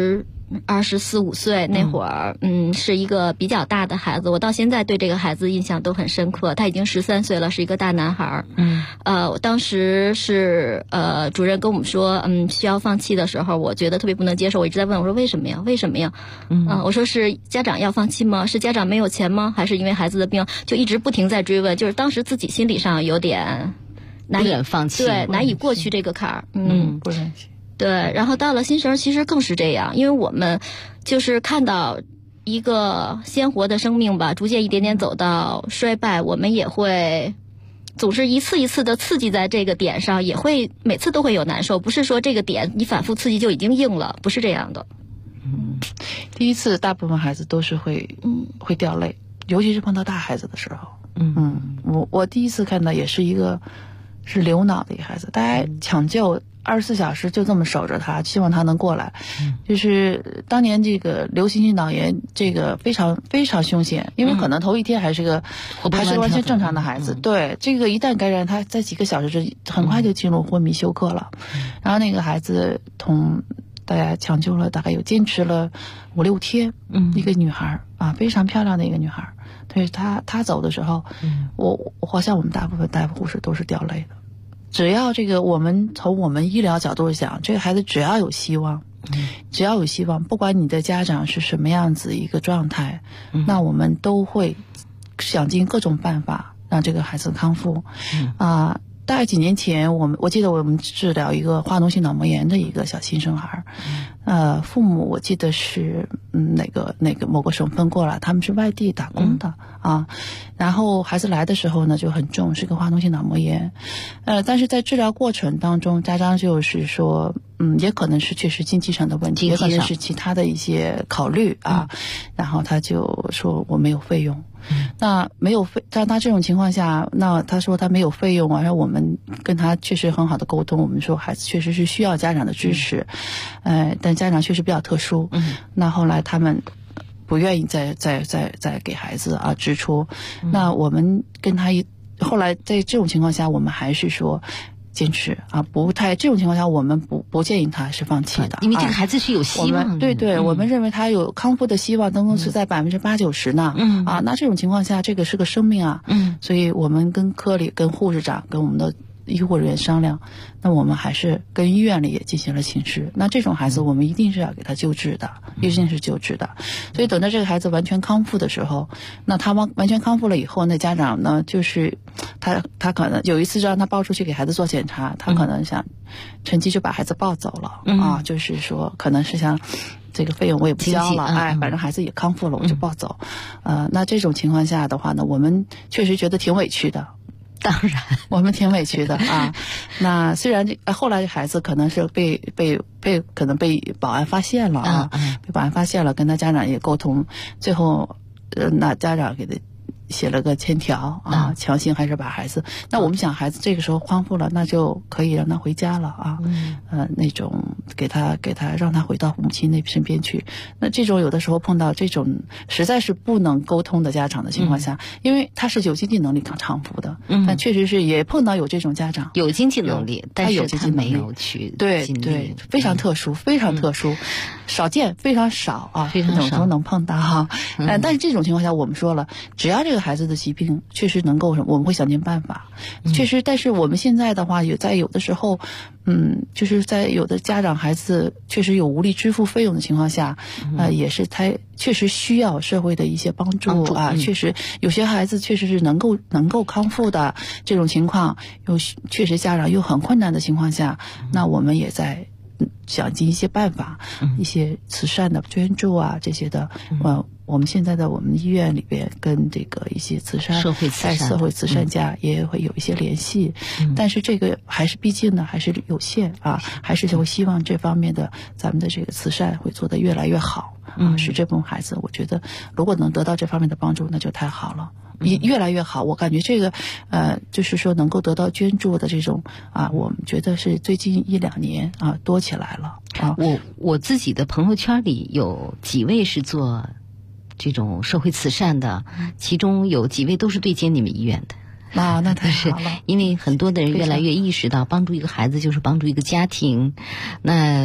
24、25岁那会儿，是一个比较大的孩子，我到现在对这个孩子印象都很深刻。他已经13岁了，是一个大男孩。当时是主任跟我们说，需要放弃的时候，我觉得特别不能接受，我一直在问我说为什么呀？为什么呀？我说是家长要放弃吗？是家长没有钱吗？还是因为孩子的病？就一直不停在追问，就是当时自己心理上有点难以放弃， 对，难以过去这个坎儿。 不忍心。 对，然后到了新生其实更是这样，因为我们就是看到一个鲜活的生命吧，逐渐一点点走到衰败，我们也会总是一次一次的刺激在这个点上，也会每次都会有难受，不是说这个点你反复刺激就已经硬了，不是这样的。 第一次大部分孩子都是会掉泪，尤其是碰到大孩子的时候。我第一次看到也是一个是流脑的一个孩子，大家抢救24小时就这么守着他，希望他能过来。就是当年这个流行性脑炎，这个非常非常凶险，因为可能头一天还是完全正常的孩子。对，这个一旦感染，他在几个小时之很快就进入昏迷休克了。然后那个孩子大家抢救了，大概有坚持了5、6天。一个女孩非常漂亮的一个女孩。对，她走的时候，我好像我们大部分大夫护士都是掉泪的。只要这个从我们医疗角度想，这个孩子只要有希望，不管你的家长是什么样子一个状态，那我们都会想尽各种办法让这个孩子康复。大概几年前，我记得我们治疗一个化脓性脑膜炎的一个小新生孩，父母我记得是哪个某个省份过来，他们是外地打工的然后孩子来的时候呢就很重，是个化脓性脑膜炎，但是在治疗过程当中，家长就是说，也可能是确实经济上的问题，也可能是其他的一些考虑然后他就说我没有费用。那没有在他这种情况下，那他说他没有费用，然后我们跟他确实很好的沟通，我们说孩子确实是需要家长的支持，但家长确实比较特殊，那后来他们不愿意再给孩子支出，那我们跟他后来在这种情况下，我们还是说坚持这种情况下我们不建议他是放弃的， 因为这个孩子是有希望的。对，我们认为他有康复的希望，能够是在80%、90%呢。那这种情况下，这个是个生命所以我们跟科里、跟护士长、跟我们的医护人员商量，那我们还是跟医院里也进行了请示。那这种孩子我们一定是要给他救治的，所以等到这个孩子完全康复的时候，那他完全康复了以后，那家长呢，就是他可能有一次让他抱出去给孩子做检查，他可能想趁机就把孩子抱走了就是说可能是想这个费用我也不交了，反正孩子也康复了，我就抱走。那这种情况下的话呢，我们确实觉得挺委屈的。 当然， 我们挺委屈的那虽然后来孩子可能是可能被保安发现了被保安发现了，跟他家长也沟通，最后那家长给他写了个欠条强行还是把孩子，那我们想孩子这个时候康复了，那就可以让他回家了那种给他让他回到母亲那身边去。那这种有的时候碰到这种实在是不能沟通的家长的情况下，因为他是有经济能力康复的，但确实是也碰到有这种家长有经济能力，但是他没有去对，非常特殊，少见，非常少非常少能碰到但是这种情况下，我们说了，只要这个孩子的疾病确实能够，我们会想尽办法。确实，但是我们现在的话，有的时候，就是在有的家长孩子确实有无力支付费用的情况下，也是他确实需要社会的一些帮助确实有些孩子确实是能够康复的这种情况，确实家长又很困难的情况下，那我们也在想尽一些办法，一些慈善的捐助这些的，我们现在的我们医院里边跟这个一些社会慈善家也会有一些联系，但是这个毕竟呢还是有限还是会希望这方面的咱们的这个慈善会做得越来越好使这部分孩子，我觉得如果能得到这方面的帮助，那就太好了。越来越好，我感觉这个就是说能够得到捐助的这种我们觉得是最近1、2年多起来了我自己的朋友圈里有几位是做这种社会慈善的，其中有几位都是对接你们医院的那太好了， 因为很多的人越来越意识到帮助一个孩子就是帮助一个家庭，那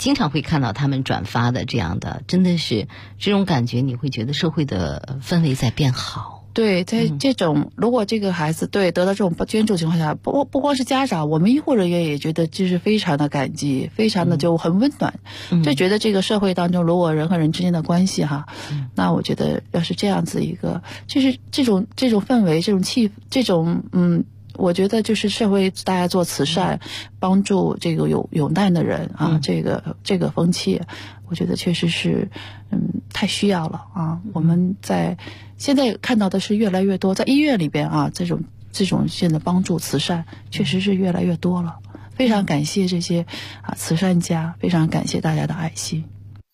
经常会看到他们转发的这样的，真的是这种感觉，你会觉得社会的氛围在变好。 对，在这种如果这个孩子得到这种捐助情况下，不光是家长，我们医护人员也觉得就是非常的感激，非常的就很温暖，就觉得这个社会当中如果人和人之间的关系那我觉得要是这样子一个，就是这种氛围，这种我觉得就是社会大家做慈善，帮助这个有难的人这个风气，我觉得确实是太需要了我们现在看到的是越来越多，在医院里边这种现在帮助慈善确实是越来越多了。非常感谢这些慈善家，非常感谢大家的爱心。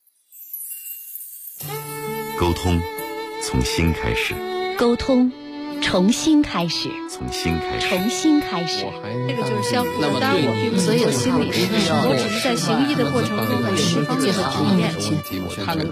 沟通从心开始， 沟通重新开始， 从心开始， 重新开始。 这个就是相互的，当然我并不是做心理师，我只是在行医的过程中的释放这个体验。 他那个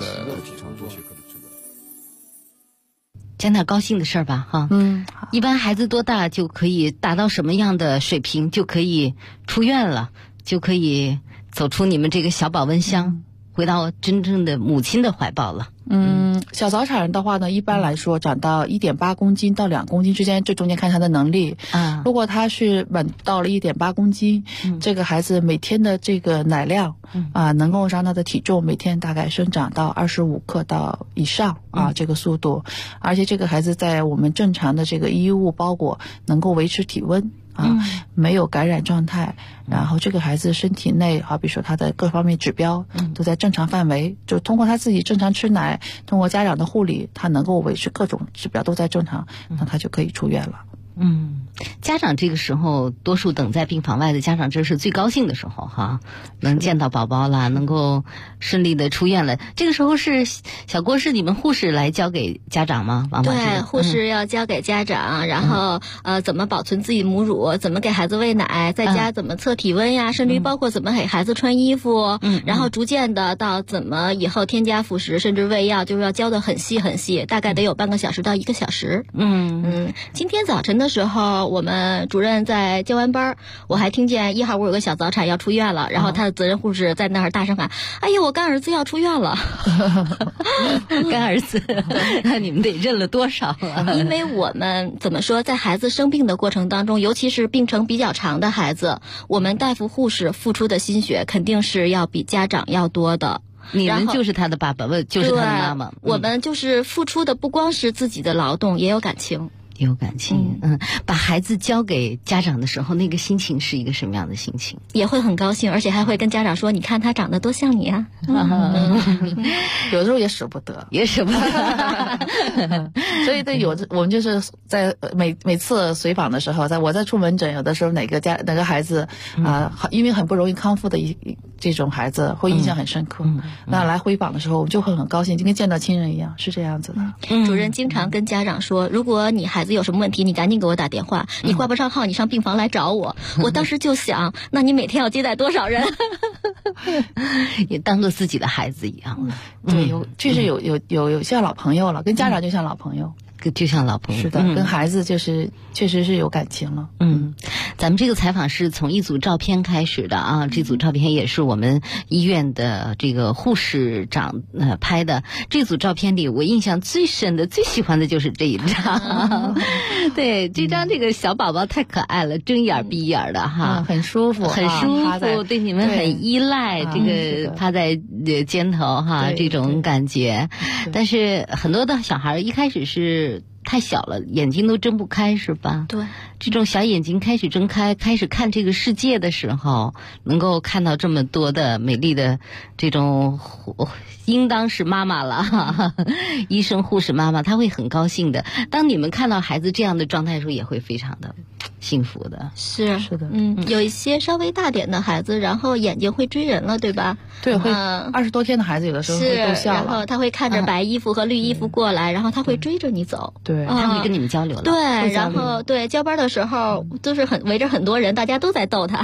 讲点高兴的事儿吧一般孩子多大就可以达到什么样的水平就可以出院了，就可以走出你们这个小保温箱，回到真正的母亲的怀抱了？ 小早产人的话呢，一般来说长到1.8公斤到2公斤之间，这中间看他的能力如果他是稳到了1.8公斤这个孩子每天的这个奶量能够让他的体重每天大概生长到25克到以上这个速度，而且这个孩子在我们正常的这个衣物包裹能够维持体温没有感染状态，然后这个孩子身体内好比说他的各方面指标都在正常范围，就通过他自己正常吃奶，通过家长的护理，他能够维持各种指标都在正常，那他就可以出院了。 家长这个时候多数等在病房外的家长，这是最高兴的时候能见到宝宝了，能够顺利的出院了。这个时候是小郭是你们护士来教给家长吗？ 对，护士要教给家长，然后怎么保存自己母乳，怎么给孩子喂奶，在家怎么测体温呀，甚至于包括怎么给孩子穿衣服，然后逐渐的到怎么以后添加辅食，甚至喂药，就是要教得很细很细，大概得有半个小时到1个小时。今天早晨的时候，我们主任在交完班，我还听见1号屋有个小早产要出院了，然后他的责任护士在那儿大声喊：“哎呦，我干儿子要出院了！” 干儿子，那你们得认了多少因为我们怎么说，在孩子生病的过程当中，尤其是病程比较长的孩子，我们大夫护士付出的心血肯定是要比家长要多的。 你们就是他的爸爸，就是他的妈妈。 我们就是付出的不光是自己的劳动，也有感情。 有感情。把孩子交给家长的时候，那个心情是一个什么样的心情？ 也会很高兴，而且还会跟家长说：“你看他长得多像你啊！” 有的时候也舍不得，所以我们就是在每次随访的时候，我在出门诊，有的时候哪个孩子因为很不容易康复的这种孩子会印象很深刻。那来回访的时候，我们就会很高兴，就跟见到亲人一样，是这样子的。 主任经常跟家长说，如果你孩子有什么问题，你赶紧给我打电话，你挂不上号，你上病房来找我。我当时就想，那你每天要接待多少人？ 也当做自己的孩子一样。 对，确实有像老朋友了，跟家长就像老朋友。 就像老朋友。 是的，跟孩子就是确实是有感情了。 咱们这个采访是从一组照片开始的啊，这组照片也是我们医院的这个护士长拍的。这组照片里我印象最深的、最喜欢的就是这一张。对，这张这个小宝宝太可爱了，睁眼闭眼的很舒服， 很舒服，对你们很依赖，这个趴在肩头这种感觉。但是很多的小孩一开始是太小了，眼睛都睁不开，是吧？ 对， 这种小眼睛开始睁开，开始看这个世界的时候，能够看到这么多的美丽的这种，应当是妈妈了，医生护士妈妈，她会很高兴的。当你们看到孩子这样的状态的时候，也会非常的幸福的。 是的， 有一些稍微大点的孩子，然后眼睛会追人了，对吧？ 对，会20多天的孩子有的时候会逗笑了， 然后他会看着白衣服和绿衣服过来，然后他会追着你走。 对， 他会跟你们交流了。 对，然后交班的时候都是围着很多人，大家都在逗他。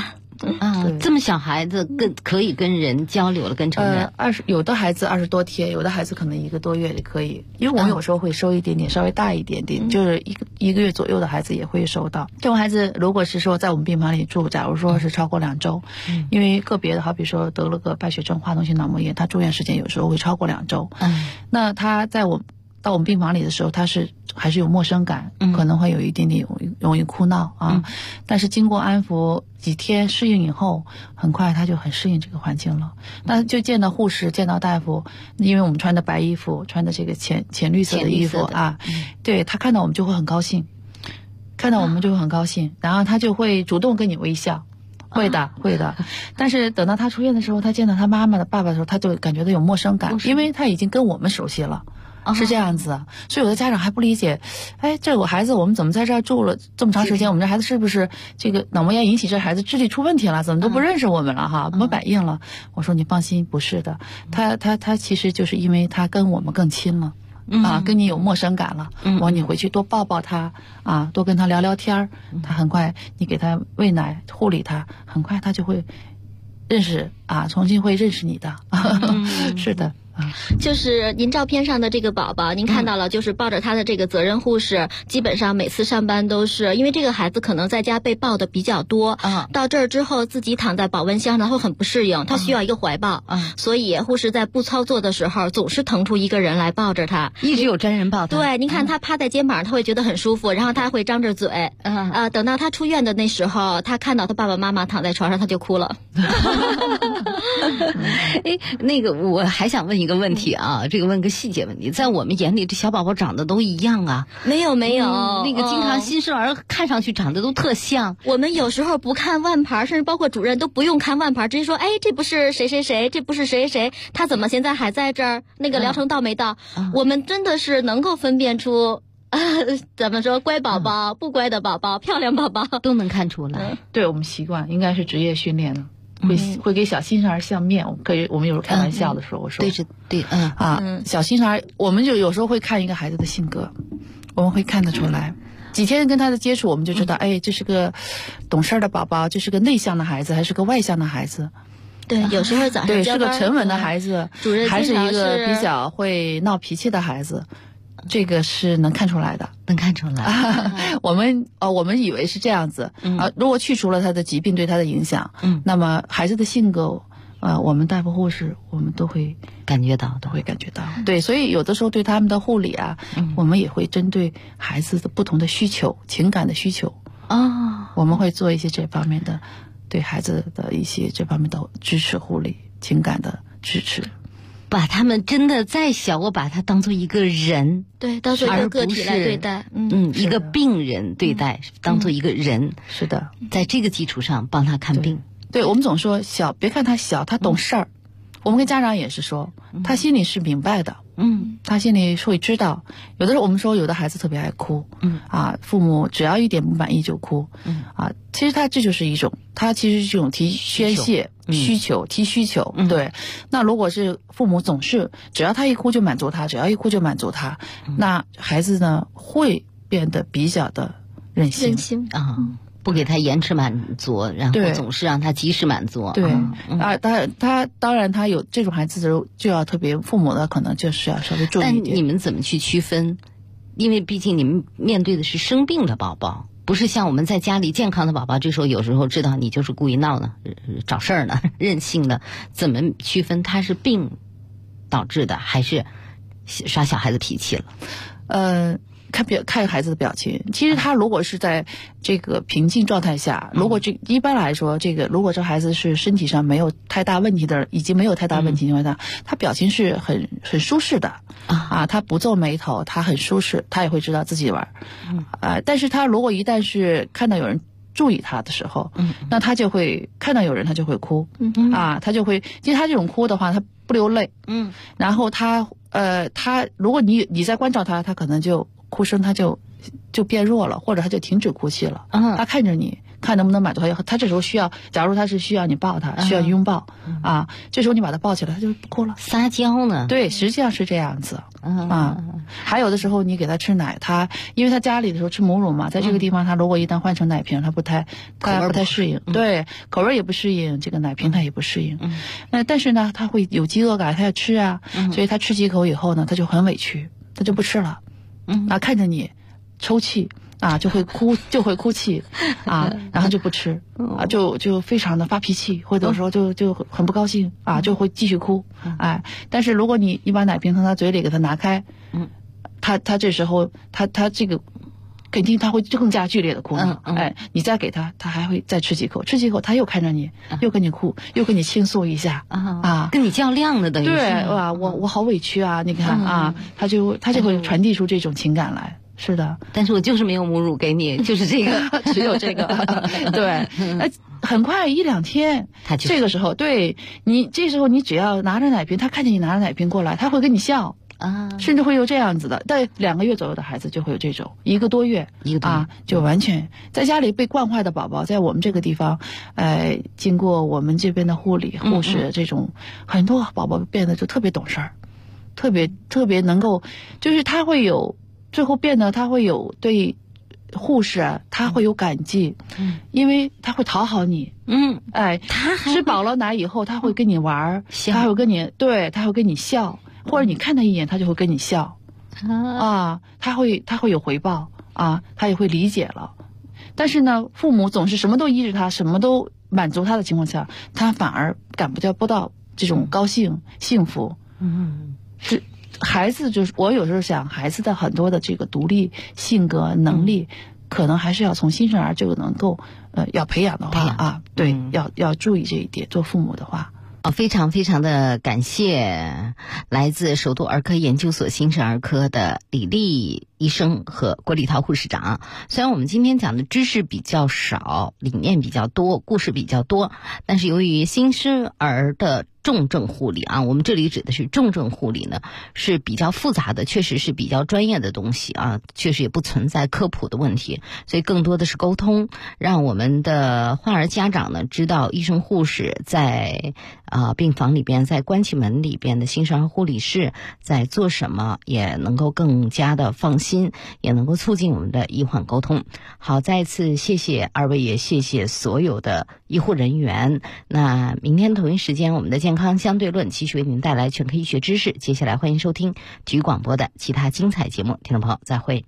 啊，这么小孩子可以跟人交流了，跟成人。 有的孩子20多天，有的孩子可能1个多月也可以，因为我们有时候会收一点点，稍微大一点点，就是一个月左右的孩子也会收到。这种孩子如果是说在我们病房里住，假如说是超过2周，因为个别的好比说得了个败血症、化脓性脑膜炎，他住院时间有时候会超过2周。那他到我们病房里的时候，他还是有陌生感，可能会有一点点容易哭闹啊。但是经过安抚几天适应以后，很快他就很适应这个环境了。那就见到护士，见到大夫，因为我们穿的白衣服，穿的这个浅绿色的衣服啊，对，他看到我们就会很高兴，然后他就会主动跟你微笑。会的。但是等到他出院的时候，他见到他妈妈的爸爸的时候，他就感觉到有陌生感，因为他已经跟我们熟悉了。是这样子，所以有的家长还不理解，这我孩子我们怎么在这儿住了这么长时间，我们这孩子是不是这个脑膜炎引起这孩子智力出问题了，怎么都不认识我们了哈，没反应了。我说你放心，不是的，他其实就是因为他跟我们更亲了。跟你有陌生感了。我说你回去多抱抱他啊，多跟他聊聊天他很快你给他喂奶护理他，很快他就会认识啊，重新会认识你的。是的。 就是您照片上的这个宝宝，您看到了，就是抱着他的这个责任护士，基本上每次上班都是，因为这个孩子可能在家被抱的比较多，到这儿之后自己躺在保温箱，然后很不适应，他需要一个怀抱，所以护士在不操作的时候，总是腾出一个人来抱着他， 一直有真人抱他。 对，您看他趴在肩膀上，他会觉得很舒服，然后他会张着嘴，等到他出院的那时候，他看到他爸爸妈妈躺在床上，他就哭了。 那个我还想问一个问题啊，这个问个细节问题，在我们眼里这小宝宝长得都一样啊？ 没有， 那个经常新生儿看上去长得都特像。 我们有时候不看腕牌，甚至包括主任都不用看腕牌，直接说这不是谁谁谁，这不是谁谁，他怎么现在还在这儿？那个疗程到没到？我们真的是能够分辨出怎么说，乖宝宝、不乖的宝宝、漂亮宝宝都能看出来。 对，我们习惯应该是职业训练的。会给小新生儿相面，我们有时候开玩笑的时候，我说对， 小新生儿，我们就有时候会看一个孩子的性格，我们会看得出来。几天跟他的接触，我们就知道，这是个懂事的宝宝，这是个内向的孩子，还是个外向的孩子。 对，有时候早上对是个沉稳的孩子，还是一个比较会闹脾气的孩子。这个是能看出来的， 能看出来。 我们以为是这样子如果去除了他的疾病对他的影响，那么孩子的性格，我们大夫护士我们都会感觉到， 对，所以有的时候对他们的护理我们也会针对孩子的不同的需求、情感的需求我们会做一些这方面的对孩子的一些这方面的支持护理、情感的支持。 把他们真的再小，我把他当做一个人， 对，当做一个个体来对待， 一个病人对待，当做一个人。 是的， 在这个基础上帮他看病。 对，我们总说小，别看他小，他懂事儿。我们跟家长也是说，他心里是明白的，他心里会知道。有的时候我们说，有的孩子特别爱哭，父母只要一点不满意就哭，其实他这就是一种，他其实是一种提宣泄需求，提需求，对。那如果是父母总是只要他一哭就满足他，只要一哭就满足他，那孩子呢会变得比较的任性不给他延迟满足，然后总是让他及时满足。 对他当然他有这种孩子的时候，就要特别父母的可能就是要稍微注意一点。 但你们怎么去区分？因为毕竟你们面对的是生病的宝宝，不是像我们在家里健康的宝宝。这时候有时候知道你就是故意闹呢，找事儿呢，任性的。怎么区分他是病导致的，还是耍小孩子脾气了？ 看孩子的表情。其实他如果是在这个平静状态下，如果一般来说，如果这孩子是身体上没有太大问题的，已经没有太大问题情况下，他表情是很舒适的他不皱眉头，他很舒适，他也会知道自己玩但是他如果一旦是看到有人注意他的时候，那他就会看到有人他就会哭他就会，其实他这种哭的话他不流泪然后他如果你在关照他可能就哭声他就变弱了，或者他就停止哭泣了他看着你看能不能满足他这时候需要，假如他是需要你抱他，需要拥抱啊，这时候你把他抱起来，他就不哭了。 撒娇呢？ 对，实际上是这样子啊。还有的时候你给他吃奶，因为他家里的时候吃母乳嘛，在这个地方他如果一旦换成奶瓶，他不太适应，对，口味也不适应，这个奶瓶他也不适应。但是呢，他会有饥饿感，他要吃啊，所以他吃几口以后呢，他就很委屈，他就不吃了。看着你抽泣啊，就会哭泣啊，然后就不吃啊，就非常的发脾气，或者说就很不高兴啊，就会继续哭。但是如果你把奶瓶从他嘴里给他拿开，他这时候他这个肯定他会更加剧烈的哭闹。你再给他还会再吃几口，他又看着你，又跟你哭，又跟你倾诉一下啊， 跟你较量的等于是。 对，哇，我好委屈啊，你看啊，他就会传递出这种情感来。是的， 但是我就是没有母乳给你，就是这个， 只有这个。对，很快1-2天，这个时候，对你，这时候你只要拿着奶瓶，他看见你拿着奶瓶过来，他会跟你笑啊，甚至会有这样子的。但2个月左右的孩子就会有这种，1个多月啊，就完全在家里被惯坏的宝宝，在我们这个地方，经过我们这边的护士这种，很多宝宝变得就特别懂事儿，特别能够，就是他会有。最后变得他会有对护士他会有感激，因为他会讨好你，他吃饱了奶以后他会跟你玩，他会跟你笑，或者你看他一眼他就会跟你笑，他会有回报啊，他也会理解了。但是呢，父母总是什么都依着他，什么都满足他的情况下，他反而感觉不到这种高兴幸福。是。孩子就是我有时候想，孩子的很多的这个独立性格能力，可能还是要从新生儿这个能够要培养的话啊，对，要注意这一点。做父母的话。 非常非常的感谢来自首都儿科研究所新生儿科的李丽医生和郭丽涛护士长。虽然我们今天讲的知识比较少，理念比较多，故事比较多，但是由于新生儿的重症护理啊，我们这里指的是重症护理呢，是比较复杂的，确实是比较专业的东西啊，确实也不存在科普的问题，所以更多的是沟通，让我们的患儿家长呢知道医生护士在病房里边，在关起门里边的新生儿护理室在做什么，也能够更加的放心，也能够促进我们的医患沟通。好，再一次谢谢二位，也谢谢所有的医护人员。那明天同一时间，我们的健康相对论继续为您带来全科医学知识。接下来欢迎收听体育广播的其他精彩节目，听众朋友再会。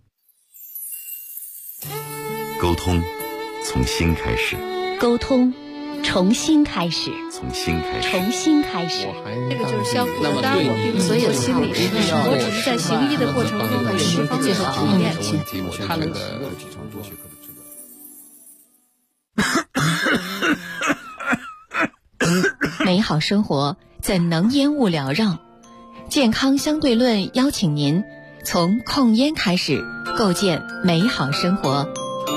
沟通从心开始， 沟通重新开始， 从心开始， 重新开始。 这个就是相互的搭伙，所以心理是我只是在行医的过程中的释放最好体验。 他那个美好生活怎能烟雾缭绕？健康相对论邀请您从控烟开始，构建美好生活。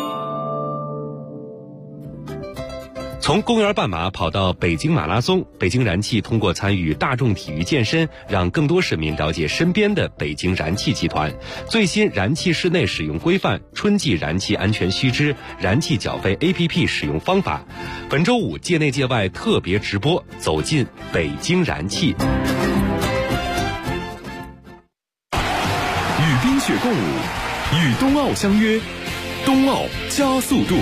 从公园半马跑到北京马拉松，北京燃气通过参与大众体育健身，让更多市民了解身边的北京燃气集团最新燃气室内使用规范、春季燃气安全须知、燃气缴费 APP 使用方法。本周五界内界外特别直播，走进北京燃气。 与冰雪共舞，与冬奥相约，冬奥加速度。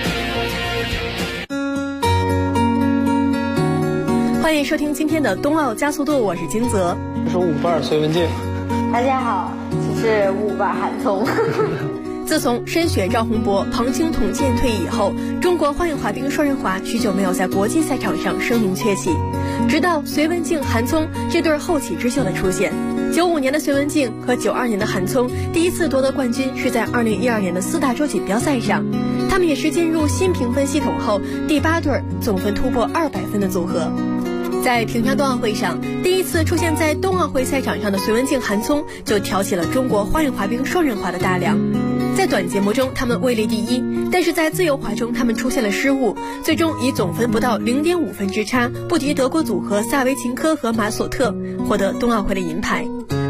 欢迎收听今天的冬奥加速度，我是金泽。 我是5班隋文静。 大家好，我是5班韩聪。 自从申雪、赵宏博、庞清统剑退役以后，中国花样滑冰双人滑许久没有在国际赛场上声名鹊起，直到隋文静、韩聪这对后起之秀的出现。95年的隋文静和92年的韩聪第一次夺得冠军是在2012年的4大洲锦标赛上，他们也是进入新评分系统后第8对总分突破200分的组合。在平昌冬奥会上，第一次出现在冬奥会赛场上的隋文静、韩聪就挑起了中国花样滑冰双人滑的大梁。在短节目中他们位列第一，但是在自由滑中他们出现了失误，最终以总分不到0.5分之差不敌德国组合萨维琴科和马索特，获得冬奥会的银牌。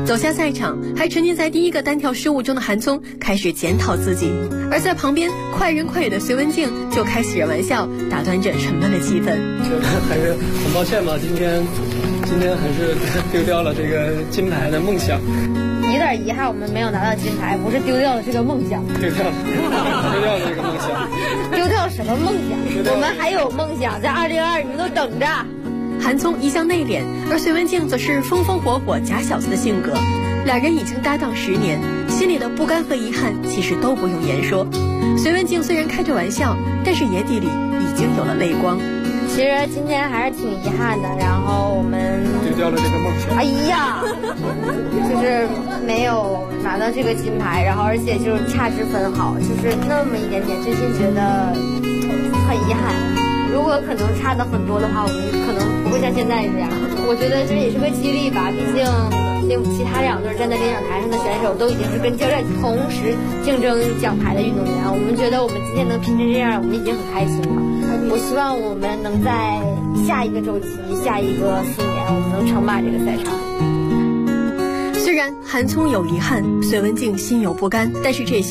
走下赛场，还沉浸在第一个单挑失误中的韩聪开始检讨自己，而在旁边快人快语的隋文静就开起了玩笑，打断着沉闷的气氛。 觉得还是很抱歉吧，今天还是丢掉了这个金牌的梦想。 有点遗憾，我们没有拿到金牌，不是丢掉了这个梦想， 丢掉了这个梦想， 丢掉什么梦想？我们还有梦想，在2022你们都等着。 韩聪一向内敛，而隋文静则是风风火火假小子的性格。两人已经搭档10年，心里的不甘和遗憾其实都不用言说。隋文静虽然开着玩笑，但是眼底里已经有了泪光。 其实今天还是挺遗憾的，然后我们丢掉了这个梦想。 哎呀，就是没有拿到这个金牌，然后而且就是差之分毫，就是那么一点点，真心觉得很遗憾。如果可能差的很多的话，我们可能不会像现在这样。我觉得这也是个激励吧，毕竟其他2队站在领奖台上的选手都已经是跟教练同时竞争奖牌的运动员，我们觉得我们今天能拼成这样，我们已经很开心了。我希望我们能在下一个周期、下一个4年，我们能称霸这个赛场。 虽然韩聪有遗憾，隋文静心有不甘，但是这些